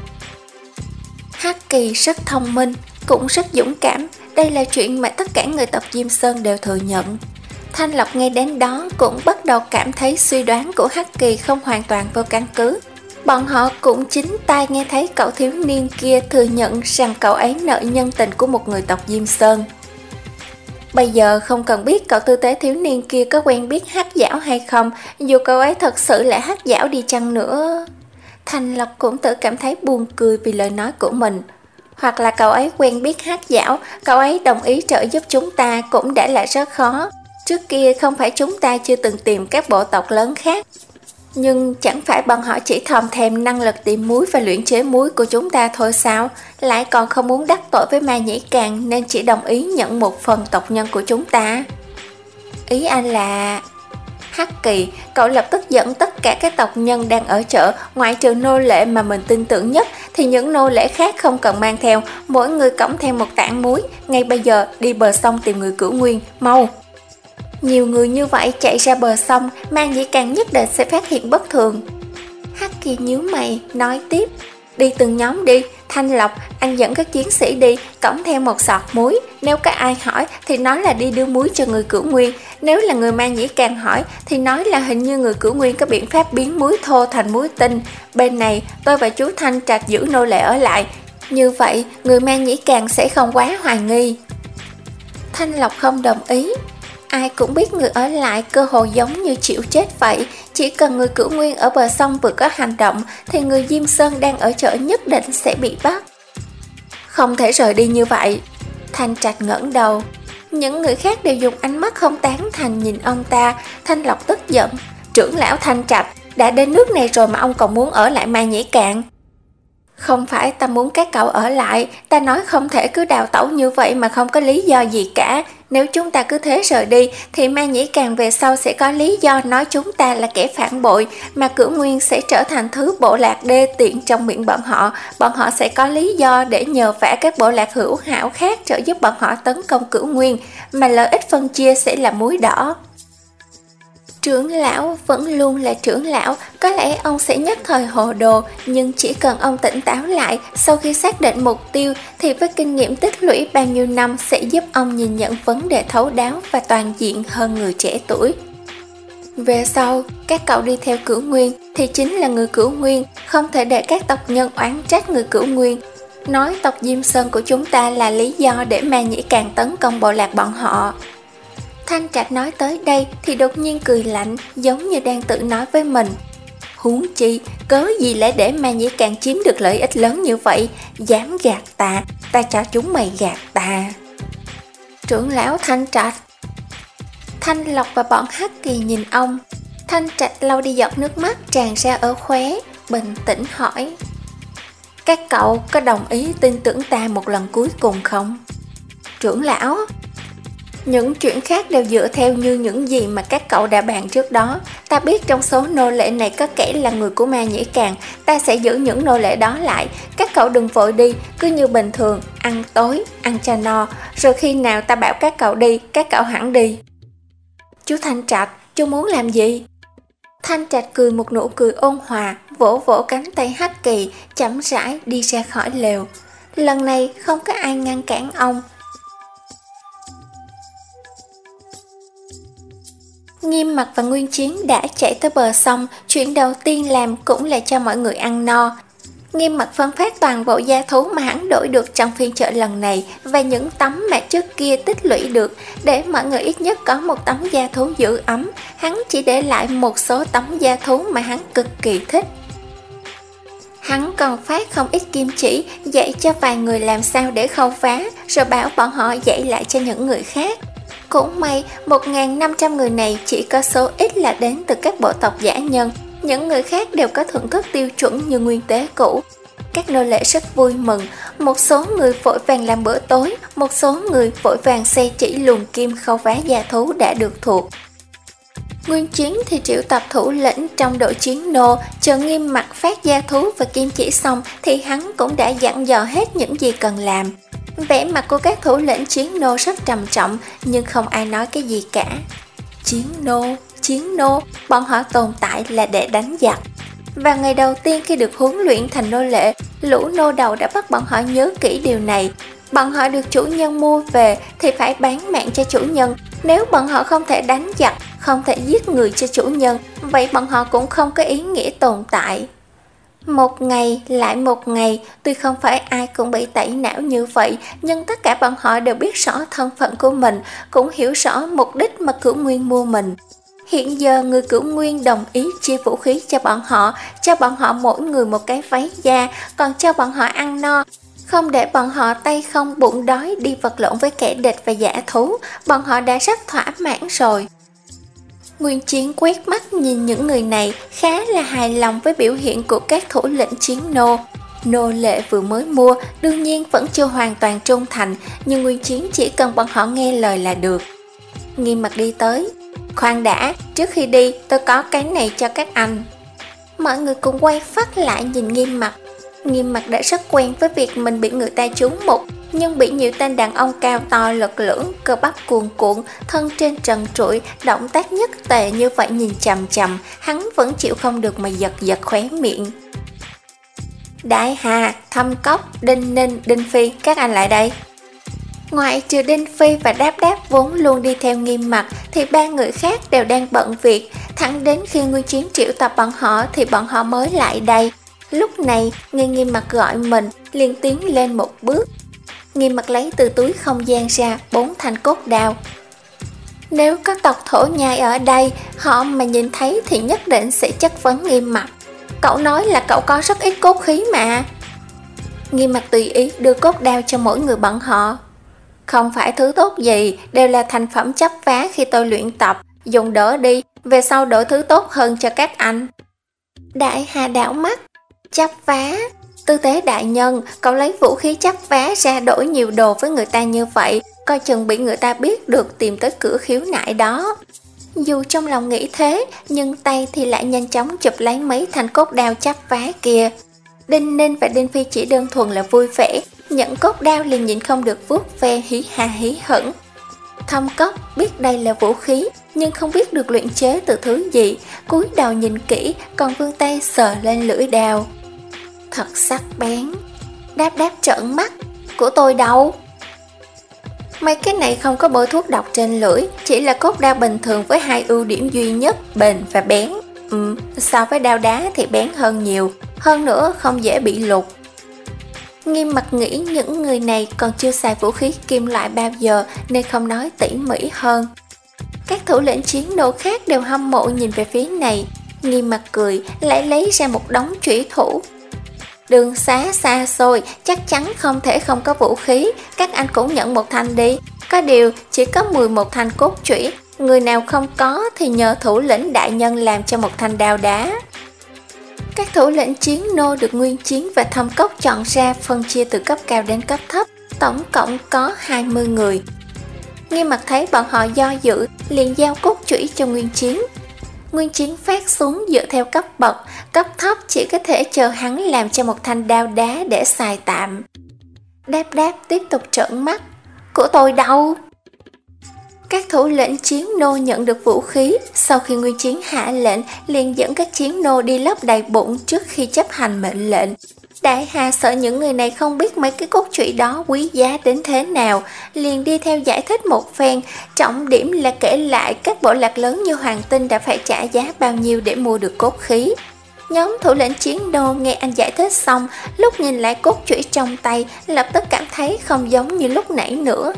Hắc Kỳ rất thông minh, cũng rất dũng cảm. Đây là chuyện mà tất cả người tộc Diêm Sơn đều thừa nhận. Thanh Lộc nghe đến đó cũng bắt đầu cảm thấy suy đoán của Hắc Kỳ không hoàn toàn vô căn cứ. Bọn họ cũng chính tai nghe thấy cậu thiếu niên kia thừa nhận rằng cậu ấy nợ nhân tình của một người tộc Diêm Sơn. Bây giờ không cần biết cậu tư tế thiếu niên kia có quen biết Hắc Dảo hay không, dù cậu ấy thật sự là Hắc Dảo đi chăng nữa. Thanh Lộc cũng tự cảm thấy buồn cười vì lời nói của mình. Hoặc là cậu ấy quen biết Hắc Dảo, cậu ấy đồng ý trợ giúp chúng ta cũng đã là rất khó. Trước kia không phải chúng ta chưa từng tìm các bộ tộc lớn khác, nhưng chẳng phải bọn họ chỉ thòm thèm năng lực tìm muối và luyện chế muối của chúng ta thôi sao? Lại còn không muốn đắc tội với Ma Nhĩ Càn nên chỉ đồng ý nhận một phần tộc nhân của chúng ta. Ý anh là... Hắc Kỳ, cậu lập tức dẫn tất cả các tộc nhân đang ở chợ, ngoại trừ nô lệ mà mình tin tưởng nhất, thì những nô lệ khác không cần mang theo, mỗi người cõng theo một tảng muối. Ngay bây giờ đi bờ sông tìm người Cửu Nguyên, mau! Nhiều người như vậy chạy ra bờ sông, Ma Nhĩ Càn nhất định sẽ phát hiện bất thường. Hắc Kỳ nhíu mày, nói tiếp, đi từng nhóm đi. Thanh Lộc, anh dẫn các chiến sĩ đi, cõng theo một sọt muối. Nếu có ai hỏi thì nói là đi đưa muối cho người Cửu Nguyên. Nếu là người Ma Nhĩ Càn hỏi thì nói là hình như người Cửu Nguyên có biện pháp biến muối thô thành muối tinh. Bên này tôi và chú Thanh Trạch giữ nô lệ ở lại, như vậy người Ma Nhĩ Càn sẽ không quá hoài nghi. Thanh Lộc không đồng ý. Ai cũng biết người ở lại cơ hồ giống như chịu chết vậy. Chỉ cần người Cửu Nguyên ở bờ sông vừa có hành động thì người Diêm Sơn đang ở chợ nhất định sẽ bị bắt. Không thể rời đi như vậy. Thanh Trạch ngẩng đầu. Những người khác đều dùng ánh mắt không tán thành nhìn ông ta. Thanh Lộc tức giận. Trưởng lão Thanh Trạch, đã đến nước này rồi mà ông còn muốn ở lại Ma Nhĩ Cạn? Không phải ta muốn các cậu ở lại, ta nói không thể cứ đào tẩu như vậy mà không có lý do gì cả. Nếu chúng ta cứ thế rời đi, thì Ma Nhĩ Càn về sau sẽ có lý do nói chúng ta là kẻ phản bội, mà Cửu Nguyên sẽ trở thành thứ bộ lạc đê tiện trong miệng bọn họ. Bọn họ sẽ có lý do để nhờ vả các bộ lạc hữu hảo khác trợ giúp bọn họ tấn công Cửu Nguyên, mà lợi ích phân chia sẽ là muối đỏ. Trưởng lão vẫn luôn là trưởng lão, có lẽ ông sẽ nhất thời hồ đồ, nhưng chỉ cần ông tỉnh táo lại sau khi xác định mục tiêu thì với kinh nghiệm tích lũy bao nhiêu năm sẽ giúp ông nhìn nhận vấn đề thấu đáo và toàn diện hơn người trẻ tuổi. Về sau, các cậu đi theo Cửu Nguyên thì chính là người Cửu Nguyên, không thể để các tộc nhân oán trách người Cửu Nguyên. Nói tộc Diêm Sơn của chúng ta là lý do để Ma Nhĩ Càn tấn công bộ lạc bọn họ. Thanh Trạch nói tới đây thì đột nhiên cười lạnh, giống như đang tự nói với mình. Huống chi, cớ gì lại để Ma Nhĩ Càn chiếm được lợi ích lớn như vậy, dám gạt ta, ta cho chúng mày gạt ta. Trưởng lão Thanh Trạch. Thanh Lộc và bọn Hắc Kỳ nhìn ông. Thanh Trạch lau đi giọt nước mắt tràn ra ở khóe, bình tĩnh hỏi. Các cậu có đồng ý tin tưởng ta một lần cuối cùng không? Trưởng lão. Những chuyện khác đều dựa theo như những gì mà các cậu đã bàn trước đó. Ta biết trong số nô lệ này có kẻ là người của Ma Nhĩ Càn. Ta sẽ giữ những nô lệ đó lại. Các cậu đừng vội đi, cứ như bình thường, ăn tối, ăn cho no. Rồi khi nào ta bảo các cậu đi, các cậu hẳn đi. Chú Thanh Trạch, chú muốn làm gì? Thanh Trạch cười một nụ cười ôn hòa, vỗ vỗ cánh tay Hắc Kỳ, chậm rãi đi ra khỏi lều. Lần này không có ai ngăn cản ông. Nghiêm Mặc và Nguyên Chiến đã chạy tới bờ sông, chuyện đầu tiên làm cũng là cho mọi người ăn no. Nghiêm Mặc phân phát toàn bộ gia thú mà hắn đổi được trong phiên chợ lần này và những tấm mà trước kia tích lũy được, để mọi người ít nhất có một tấm gia thú giữ ấm. Hắn chỉ để lại một số tấm gia thú mà hắn cực kỳ thích. Hắn còn phát không ít kim chỉ, dạy cho vài người làm sao để khâu vá, rồi bảo bọn họ dạy lại cho những người khác. Cũng may, một nghìn năm trăm người này chỉ có số ít là đến từ các bộ tộc dã nhân, những người khác đều có thưởng thức tiêu chuẩn như nguyên tế cũ. Các nô lệ rất vui mừng, một số người vội vàng làm bữa tối, một số người vội vàng xây chỉ luồn kim khâu vá gia thú đã được thuộc. Nguyên Chiến thì triệu tập thủ lĩnh trong đội chiến nô, chờ Nghiêm Mặc phát gia thú và kim chỉ xong thì hắn cũng đã dặn dò hết những gì cần làm. Vẻ mặt của các thủ lĩnh chiến nô rất trầm trọng, nhưng không ai nói cái gì cả. Chiến nô, chiến nô, bọn họ tồn tại là để đánh giặc. Và ngày đầu tiên khi được huấn luyện thành nô lệ, lũ nô đầu đã bắt bọn họ nhớ kỹ điều này. Bọn họ được chủ nhân mua về thì phải bán mạng cho chủ nhân. Nếu bọn họ không thể đánh giặc, không thể giết người cho chủ nhân, vậy bọn họ cũng không có ý nghĩa tồn tại. Một ngày lại một ngày, tuy không phải ai cũng bị tẩy não như vậy, nhưng tất cả bọn họ đều biết rõ thân phận của mình, cũng hiểu rõ mục đích mà Cửu Nguyên mua mình. Hiện giờ người Cửu Nguyên đồng ý chia vũ khí cho bọn họ, cho bọn họ mỗi người một cái váy da, còn cho bọn họ ăn no, không để bọn họ tay không bụng đói đi vật lộn với kẻ địch và dã thú. Bọn họ đã rất thỏa mãn rồi. Nguyên Chiến quét mắt nhìn những người này, khá là hài lòng với biểu hiện của các thủ lĩnh chiến nô. Nô lệ vừa mới mua, đương nhiên vẫn chưa hoàn toàn trung thành, nhưng Nguyên Chiến chỉ cần bọn họ nghe lời là được. Nghiêm Mặc đi tới. Khoan đã, trước khi đi, tôi có cái này cho các anh. Mọi người cùng quay phát lại nhìn Nghiêm Mặc. Nghiêm Mặc đã rất quen với việc mình bị người ta trúng mục, nhưng bị nhiều tên đàn ông cao to lực lưỡng, cơ bắp cuồn cuộn, thân trên trần trụi, động tác nhất tề như vậy nhìn chằm chằm, hắn vẫn chịu không được mà giật giật khóe miệng. Đại Hà, Thâm Cốc, Đinh Ninh, Đinh Phi, các anh lại đây. Ngoại trừ Đinh Phi và Đáp Đáp vốn luôn đi theo Nghiêm Mặc thì ba người khác đều đang bận việc, thẳng đến khi Nguyên Chiến triệu tập bọn họ thì bọn họ mới lại đây. Lúc này, nghe Nghiêm Mặc gọi mình, liền tiến lên một bước. Nghiêm Mặc lấy từ túi không gian ra bốn thanh cốt đao. Nếu có tộc thổ nhai ở đây, họ mà nhìn thấy thì nhất định sẽ chất vấn Nghiêm Mặc. Cậu nói là cậu có rất ít cốt khí mà. Nghiêm Mặc tùy ý đưa cốt đao cho mỗi người bọn họ. Không phải thứ tốt gì, đều là thành phẩm chấp vá khi tôi luyện tập. Dùng đỡ đi, về sau đổi thứ tốt hơn cho các anh. Đại Hà đảo mắt, chắp vá. Tư tế đại nhân, cậu lấy vũ khí chắp vá ra đổi nhiều đồ với người ta như vậy, coi chừng bị người ta biết được tìm tới cửa khiếu nại đó. Dù trong lòng nghĩ thế, nhưng tay thì lại nhanh chóng chụp lấy mấy thanh cốt đao chắp vá kia. Đinh Ninh và Đinh Phi chỉ đơn thuần là vui vẻ, nhận cốt đao liền nhịn không được vuốt ve hí ha hí hửng. Thâm Cốc biết đây là vũ khí, nhưng không biết được luyện chế từ thứ gì, cúi đầu nhìn kỹ, còn vươn tay sờ lên lưỡi đao. Thật sắc bén. Đáp đáp trợn mắt, của tôi đâu? Mấy cái này không có bôi thuốc độc trên lưỡi, chỉ là cốt đao bình thường với hai ưu điểm duy nhất, bền và bén. Ừ, so với đao đá thì bén hơn nhiều, hơn nữa không dễ bị lục. Nghiêm Mặt nghĩ những người này còn chưa xài vũ khí kim loại bao giờ nên không nói tỉ mỉ hơn. Các thủ lĩnh chiến nô khác đều hâm mộ nhìn về phía này. Nghiêm Mặt cười, lại lấy ra một đống trủy thủ. Đường xá xa xôi, chắc chắn không thể không có vũ khí, các anh cũng nhận một thanh đi. Có điều chỉ có mười một thanh cốt trủy, người nào không có thì nhờ thủ lĩnh đại nhân làm cho một thanh đao đá. Các thủ lĩnh chiến nô được Nguyên Chiến và Thâm Cốc chọn ra phân chia từ cấp cao đến cấp thấp, tổng cộng có hai mươi người. Nghiêm Mặt thấy bọn họ do dự, liền giao cốt trủy cho Nguyên Chiến. Nguyên Chiến phát xuống dựa theo cấp bậc, cấp thấp chỉ có thể chờ hắn làm cho một thanh đao đá để xài tạm. Đáp đáp tiếp tục trợn mắt, của tôi đâu? Các thủ lĩnh chiến nô nhận được vũ khí, sau khi Nguyên Chiến hạ lệnh, liền dẫn các chiến nô đi lấp đầy bụng trước khi chấp hành mệnh lệnh. Đại Hà sợ những người này không biết mấy cái cốt trụy đó quý giá đến thế nào, liền đi theo giải thích một phen, trọng điểm là kể lại các bộ lạc lớn như Hoàng Tinh đã phải trả giá bao nhiêu để mua được cốt khí. Nhóm thủ lĩnh chiến nô nghe anh giải thích xong, lúc nhìn lại cốt trụy trong tay, lập tức cảm thấy không giống như lúc nãy nữa.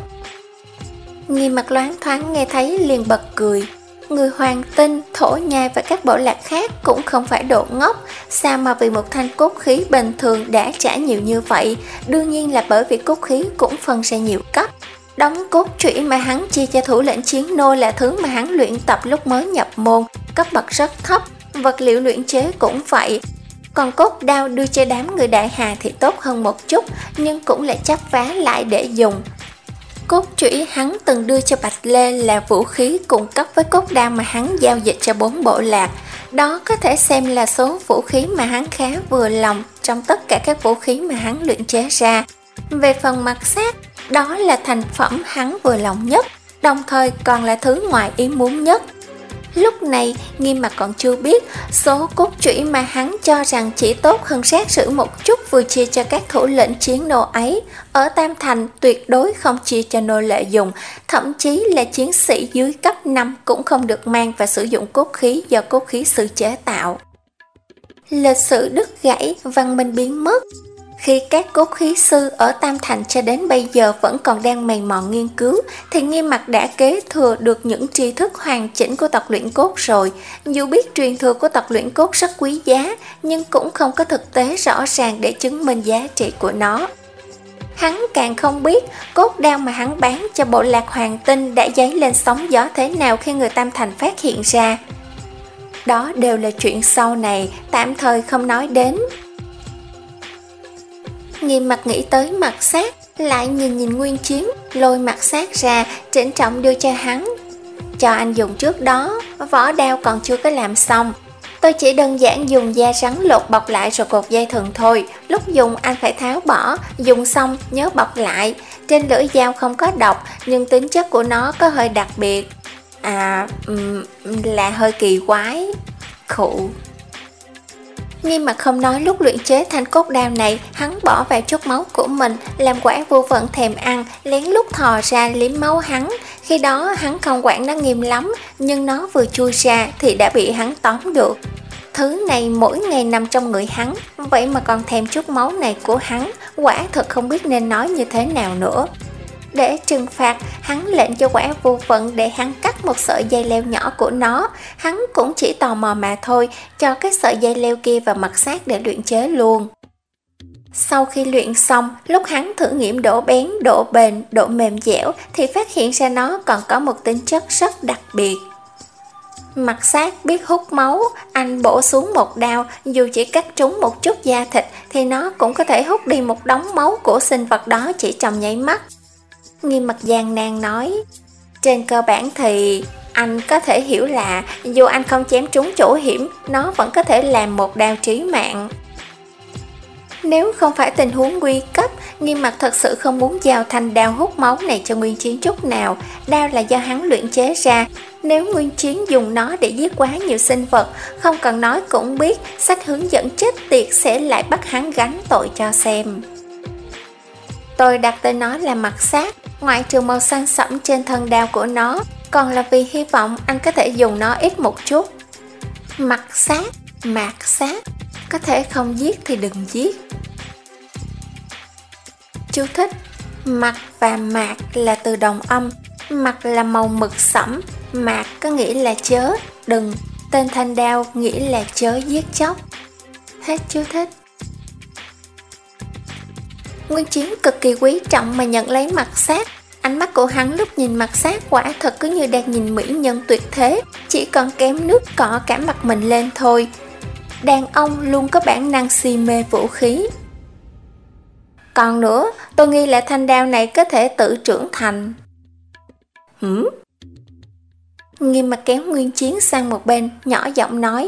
Nghiêm Mặt loáng thoáng nghe thấy liền bật cười. Người Hoàng Tinh, Thổ Nhai và các bộ lạc khác cũng không phải độ ngốc, sao mà vì một thanh cốt khí bình thường đã trả nhiều như vậy, đương nhiên là bởi vì cốt khí cũng phân ra nhiều cấp. Đống cốt trụy mà hắn chia cho thủ lĩnh chiến nô là thứ mà hắn luyện tập lúc mới nhập môn, cấp bậc rất thấp, vật liệu luyện chế cũng vậy. Còn cốt đao đưa cho đám người Đại Hà thì tốt hơn một chút, nhưng cũng lại chắp vá lại để dùng. Cốt trũy hắn từng đưa cho Bạch Lê là vũ khí cung cấp với cốt đao mà hắn giao dịch cho bốn bộ lạc. Đó có thể xem là số vũ khí mà hắn khá vừa lòng trong tất cả các vũ khí mà hắn luyện chế ra. Về phần mặt sát, đó là thành phẩm hắn vừa lòng nhất, đồng thời còn là thứ ngoài ý muốn nhất. Lúc này, Nghiêm Mặt còn chưa biết, số cốt trũy mà hắn cho rằng chỉ tốt hơn sát sử một chút vừa chia cho các thủ lĩnh chiến nô ấy. Ở Tam Thành tuyệt đối không chia cho nô lệ dùng, thậm chí là chiến sĩ dưới cấp năm cũng không được mang và sử dụng cốt khí do cốt khí sư chế tạo. Lịch sử đứt gãy, văn minh biến mất. Khi các cốt khí sư ở Tam Thành cho đến bây giờ vẫn còn đang mày mò nghiên cứu, thì Nghiêm Mặt đã kế thừa được những tri thức hoàn chỉnh của tộc luyện cốt rồi. Dù biết truyền thừa của tộc luyện cốt rất quý giá, nhưng cũng không có thực tế rõ ràng để chứng minh giá trị của nó. Hắn càng không biết cốt đao mà hắn bán cho bộ lạc Hoàng Tinh đã dấy lên sóng gió thế nào khi người Tam Thành phát hiện ra. Đó đều là chuyện sau này, tạm thời không nói đến. Nghiêm Mặt nghĩ tới mặt sát, lại nhìn nhìn Nguyên Chiến, lôi mặt sát ra, trịnh trọng đưa cho hắn. Cho anh dùng trước đó, vỏ đao còn chưa có làm xong. Tôi chỉ đơn giản dùng da rắn lột bọc lại rồi cột dây thừng thôi. Lúc dùng anh phải tháo bỏ, dùng xong nhớ bọc lại. Trên lưỡi dao không có độc, nhưng tính chất của nó có hơi đặc biệt. À, um, là hơi kỳ quái. Khụ. Nghiêm Mặt không nói lúc luyện chế thanh cốt đao này, hắn bỏ vào chút máu của mình, làm quả vô vận thèm ăn, lén lút thò ra liếm máu hắn. Khi đó hắn không quản nó nghiêm lắm, nhưng nó vừa chui ra thì đã bị hắn tóm được. Thứ này mỗi ngày nằm trong người hắn, vậy mà còn thèm chút máu này của hắn, quả thật không biết nên nói như thế nào nữa. Để trừng phạt, hắn lệnh cho quả vô vận để hắn cắt một sợi dây leo nhỏ của nó. Hắn cũng chỉ tò mò mà thôi, cho cái sợi dây leo kia vào mặt xác để luyện chế luôn. Sau khi luyện xong, lúc hắn thử nghiệm độ bén, độ bền, độ mềm dẻo thì phát hiện ra nó còn có một tính chất rất đặc biệt. Mặt sát biết hút máu, anh bổ xuống một đao, dù chỉ cắt trúng một chút da thịt thì nó cũng có thể hút đi một đống máu của sinh vật đó chỉ trong nháy mắt. Nghiêm mặt gian nan nói, trên cơ bản thì anh có thể hiểu là dù anh không chém trúng chỗ hiểm, nó vẫn có thể làm một đao trí mạng. Nếu không phải tình huống nguy cấp, Nghiêm mặt thật sự không muốn giao thanh đao hút máu này cho Nguyên Chiến chút nào. Đao là do hắn luyện chế ra, nếu Nguyên Chiến dùng nó để giết quá nhiều sinh vật, không cần nói cũng biết sách hướng dẫn chết tiệt sẽ lại bắt hắn gánh tội cho xem. Tôi đặt tên nó là mặt sát, ngoại trừ màu xanh sẫm trên thân đao của nó, còn là vì hy vọng anh có thể dùng nó ít một chút. Mặt sát, mạt sát, có thể không giết thì đừng giết. Chú thích: mặt và mạt là từ đồng âm, mặt là màu mực sẫm, mạt có nghĩa là chớ, đừng, tên thanh đao nghĩa là chớ giết chóc. Hết chú thích. Nguyên Chiến cực kỳ quý trọng mà nhận lấy mặt sát. Ánh mắt của hắn lúc nhìn mặt sát quả thật cứ như đang nhìn mỹ nhân tuyệt thế, chỉ còn kém nước cọ cả mặt mình lên thôi. Đàn ông luôn có bản năng si mê vũ khí. Còn nữa, tôi nghi là thanh đao này có thể tự trưởng thành. Hửm? Nghiêm mặt kéo Nguyên Chiến sang một bên, nhỏ giọng nói,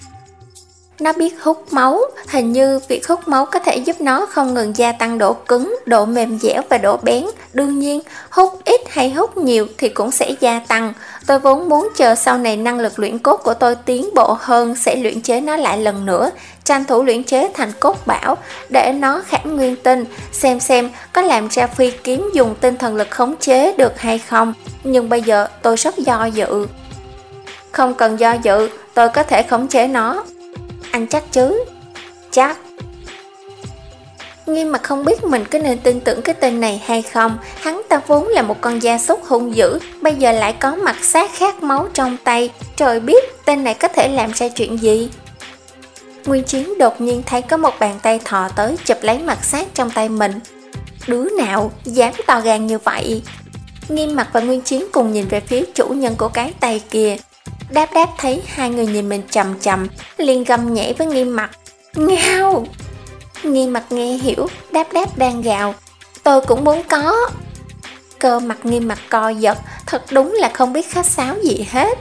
nó biết hút máu, hình như việc hút máu có thể giúp nó không ngừng gia tăng độ cứng, độ mềm dẻo và độ bén. Đương nhiên, hút ít hay hút nhiều thì cũng sẽ gia tăng. Tôi vốn muốn chờ sau này năng lực luyện cốt của tôi tiến bộ hơn sẽ luyện chế nó lại lần nữa, tranh thủ luyện chế thành cốt bảo, để nó khảm nguyên tinh, xem xem có làm ra phi kiếm dùng tinh thần lực khống chế được hay không. Nhưng bây giờ tôi rất do dự. Không cần do dự, tôi có thể khống chế nó. Anh chắc chứ? Chắc. Nghiêm mặt không biết mình có nên tin tưởng cái tên này hay không. Hắn ta vốn là một con gia súc hung dữ, bây giờ lại có mặt sát khát máu trong tay. Trời biết tên này có thể làm ra chuyện gì. Nguyên Chiến đột nhiên thấy có một bàn tay thò tới chụp lấy mặt sát trong tay mình. Đứa nào dám to gan như vậy? Nghiêm mặt và Nguyên Chiến cùng nhìn về phía chủ nhân của cái tay kia. Đáp Đáp thấy hai người nhìn mình chầm chầm, liền gầm nhảy với Nghiêm mặt. Ngao! Nghiêm mặt nghe hiểu Đáp Đáp đang gào. Tôi cũng muốn có. Cơ mặt Nghiêm mặt co giật, thật đúng là không biết khách sáo gì hết.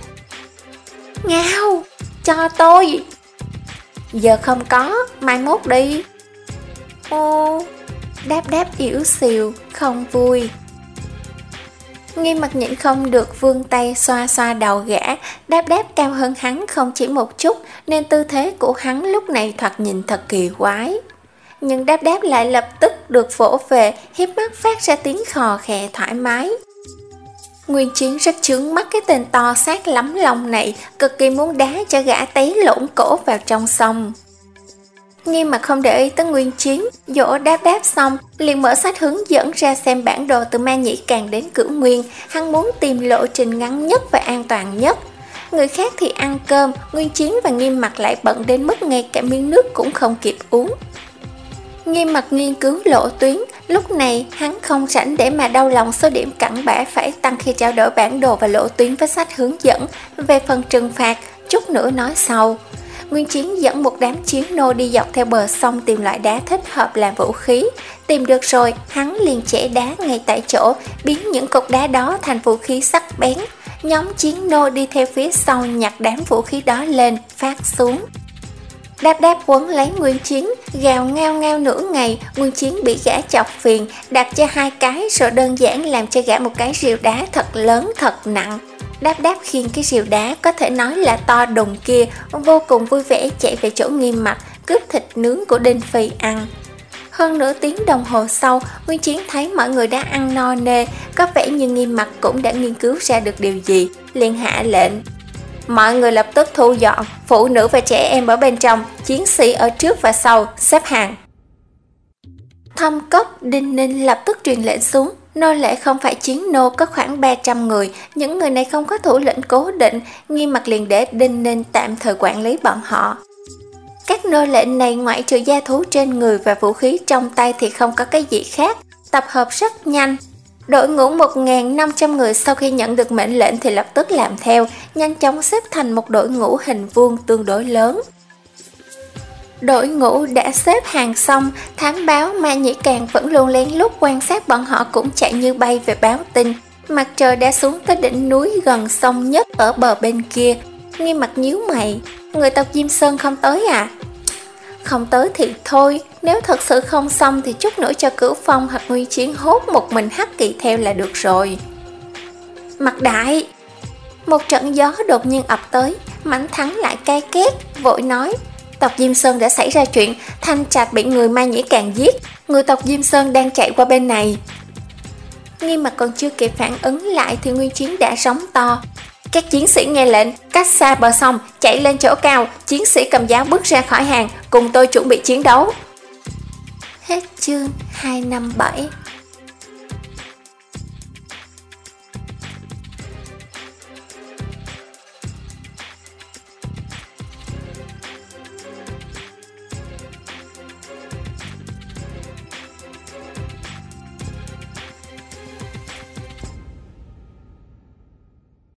Ngao! Cho tôi! Giờ không có, mai mốt đi. Ô... Đáp Đáp yếu xìu, không vui. Nghiêm mặt nhịn không được vươn tay xoa xoa đầu gã. Đáp Đáp cao hơn hắn không chỉ một chút, nên tư thế của hắn lúc này thoạt nhìn thật kỳ quái. Nhưng Đáp Đáp lại lập tức được vỗ về, hiếp mắt phát ra tiếng khò khè thoải mái. Nguyên Chiến rất chướng mắt cái tên to xác lắm lòng này, cực kỳ muốn đá cho gã té lộn cổ vào trong sông. Nghiêm mặt không để ý tới Nguyên Chiến, dỗ Đáp Đáp xong, liền mở sách hướng dẫn ra xem bản đồ từ Ma Nhĩ Càng đến Cửu Nguyên. Hắn muốn tìm lộ trình ngắn nhất và an toàn nhất. Người khác thì ăn cơm, Nguyên Chiến và Nghiêm mặt lại bận đến mức ngay cả miếng nước cũng không kịp uống. Nghiêm mặt nghiên cứu lộ tuyến, lúc này hắn không rảnh để mà đau lòng số điểm cặn bã phải tăng khi trao đổi bản đồ và lộ tuyến với sách hướng dẫn. Về phần trừng phạt, chút nữa nói sau. Nguyên Chiến dẫn một đám chiến nô đi dọc theo bờ sông tìm loại đá thích hợp làm vũ khí. Tìm được rồi, hắn liền chẻ đá ngay tại chỗ, biến những cục đá đó thành vũ khí sắc bén. Nhóm chiến nô đi theo phía sau nhặt đám vũ khí đó lên, phát xuống. Đáp Đáp quấn lấy Nguyên Chiến, gào ngao ngao nửa ngày. Nguyên Chiến bị gã chọc phiền, đạp cho hai cái rồi đơn giản làm cho gã một cái rìu đá thật lớn thật nặng. Đáp Đáp khiêng cái rìu đá có thể nói là to đùng kia, vô cùng vui vẻ chạy về chỗ Nghiêm mặt, cướp thịt nướng của Đinh Phi ăn. Hơn nửa tiếng đồng hồ sau, Nguyên Chiến thấy mọi người đã ăn no nê, có vẻ như Nghiêm mặt cũng đã nghiên cứu ra được điều gì, liền hạ lệnh. Mọi người lập tức thu dọn, phụ nữ và trẻ em ở bên trong, chiến sĩ ở trước và sau, xếp hàng. Thâm Cốc Đinh Ninh lập tức truyền lệnh xuống. Nô lệ không phải chiến nô có khoảng ba trăm người, những người này không có thủ lĩnh cố định, Nghiêm mặt liền để Đinh Ninh tạm thời quản lý bọn họ. Các nô lệ này ngoại trừ gia thú trên người và vũ khí trong tay thì không có cái gì khác, tập hợp rất nhanh. Đội ngũ một nghìn năm trăm người sau khi nhận được mệnh lệnh thì lập tức làm theo, nhanh chóng xếp thành một đội ngũ hình vuông tương đối lớn. Đội ngũ đã xếp hàng xong, thám báo Ma Nhĩ Càng vẫn luôn lén lút quan sát bọn họ cũng chạy như bay về báo tin. Mặt trời đã xuống tới đỉnh núi gần sông nhất ở bờ bên kia. Nghiêm Mặt nhíu mày, người tộc Diêm Sơn không tới à? Không tới thì thôi, nếu thật sự không xong thì chút nữa cho Cửu Phong hoặc Nguyên Chiến hốt một mình Hắc Kỳ theo là được rồi. Mặt đại! Một trận gió đột nhiên ập tới, Mãnh Thắng lại cay két, vội nói: tộc Diêm Sơn đã xảy ra chuyện, Thanh Trạch bị người Ma Nhĩ Càng giết, người tộc Diêm Sơn đang chạy qua bên này. Nghiêm Mặt còn chưa kịp phản ứng lại thì Nguyên Chiến đã rống to: các chiến sĩ nghe lệnh, cách xa bờ sông, chạy lên chỗ cao, chiến sĩ cầm giáo bước ra khỏi hàng, cùng tôi chuẩn bị chiến đấu. Hết chương hai trăm năm mươi bảy.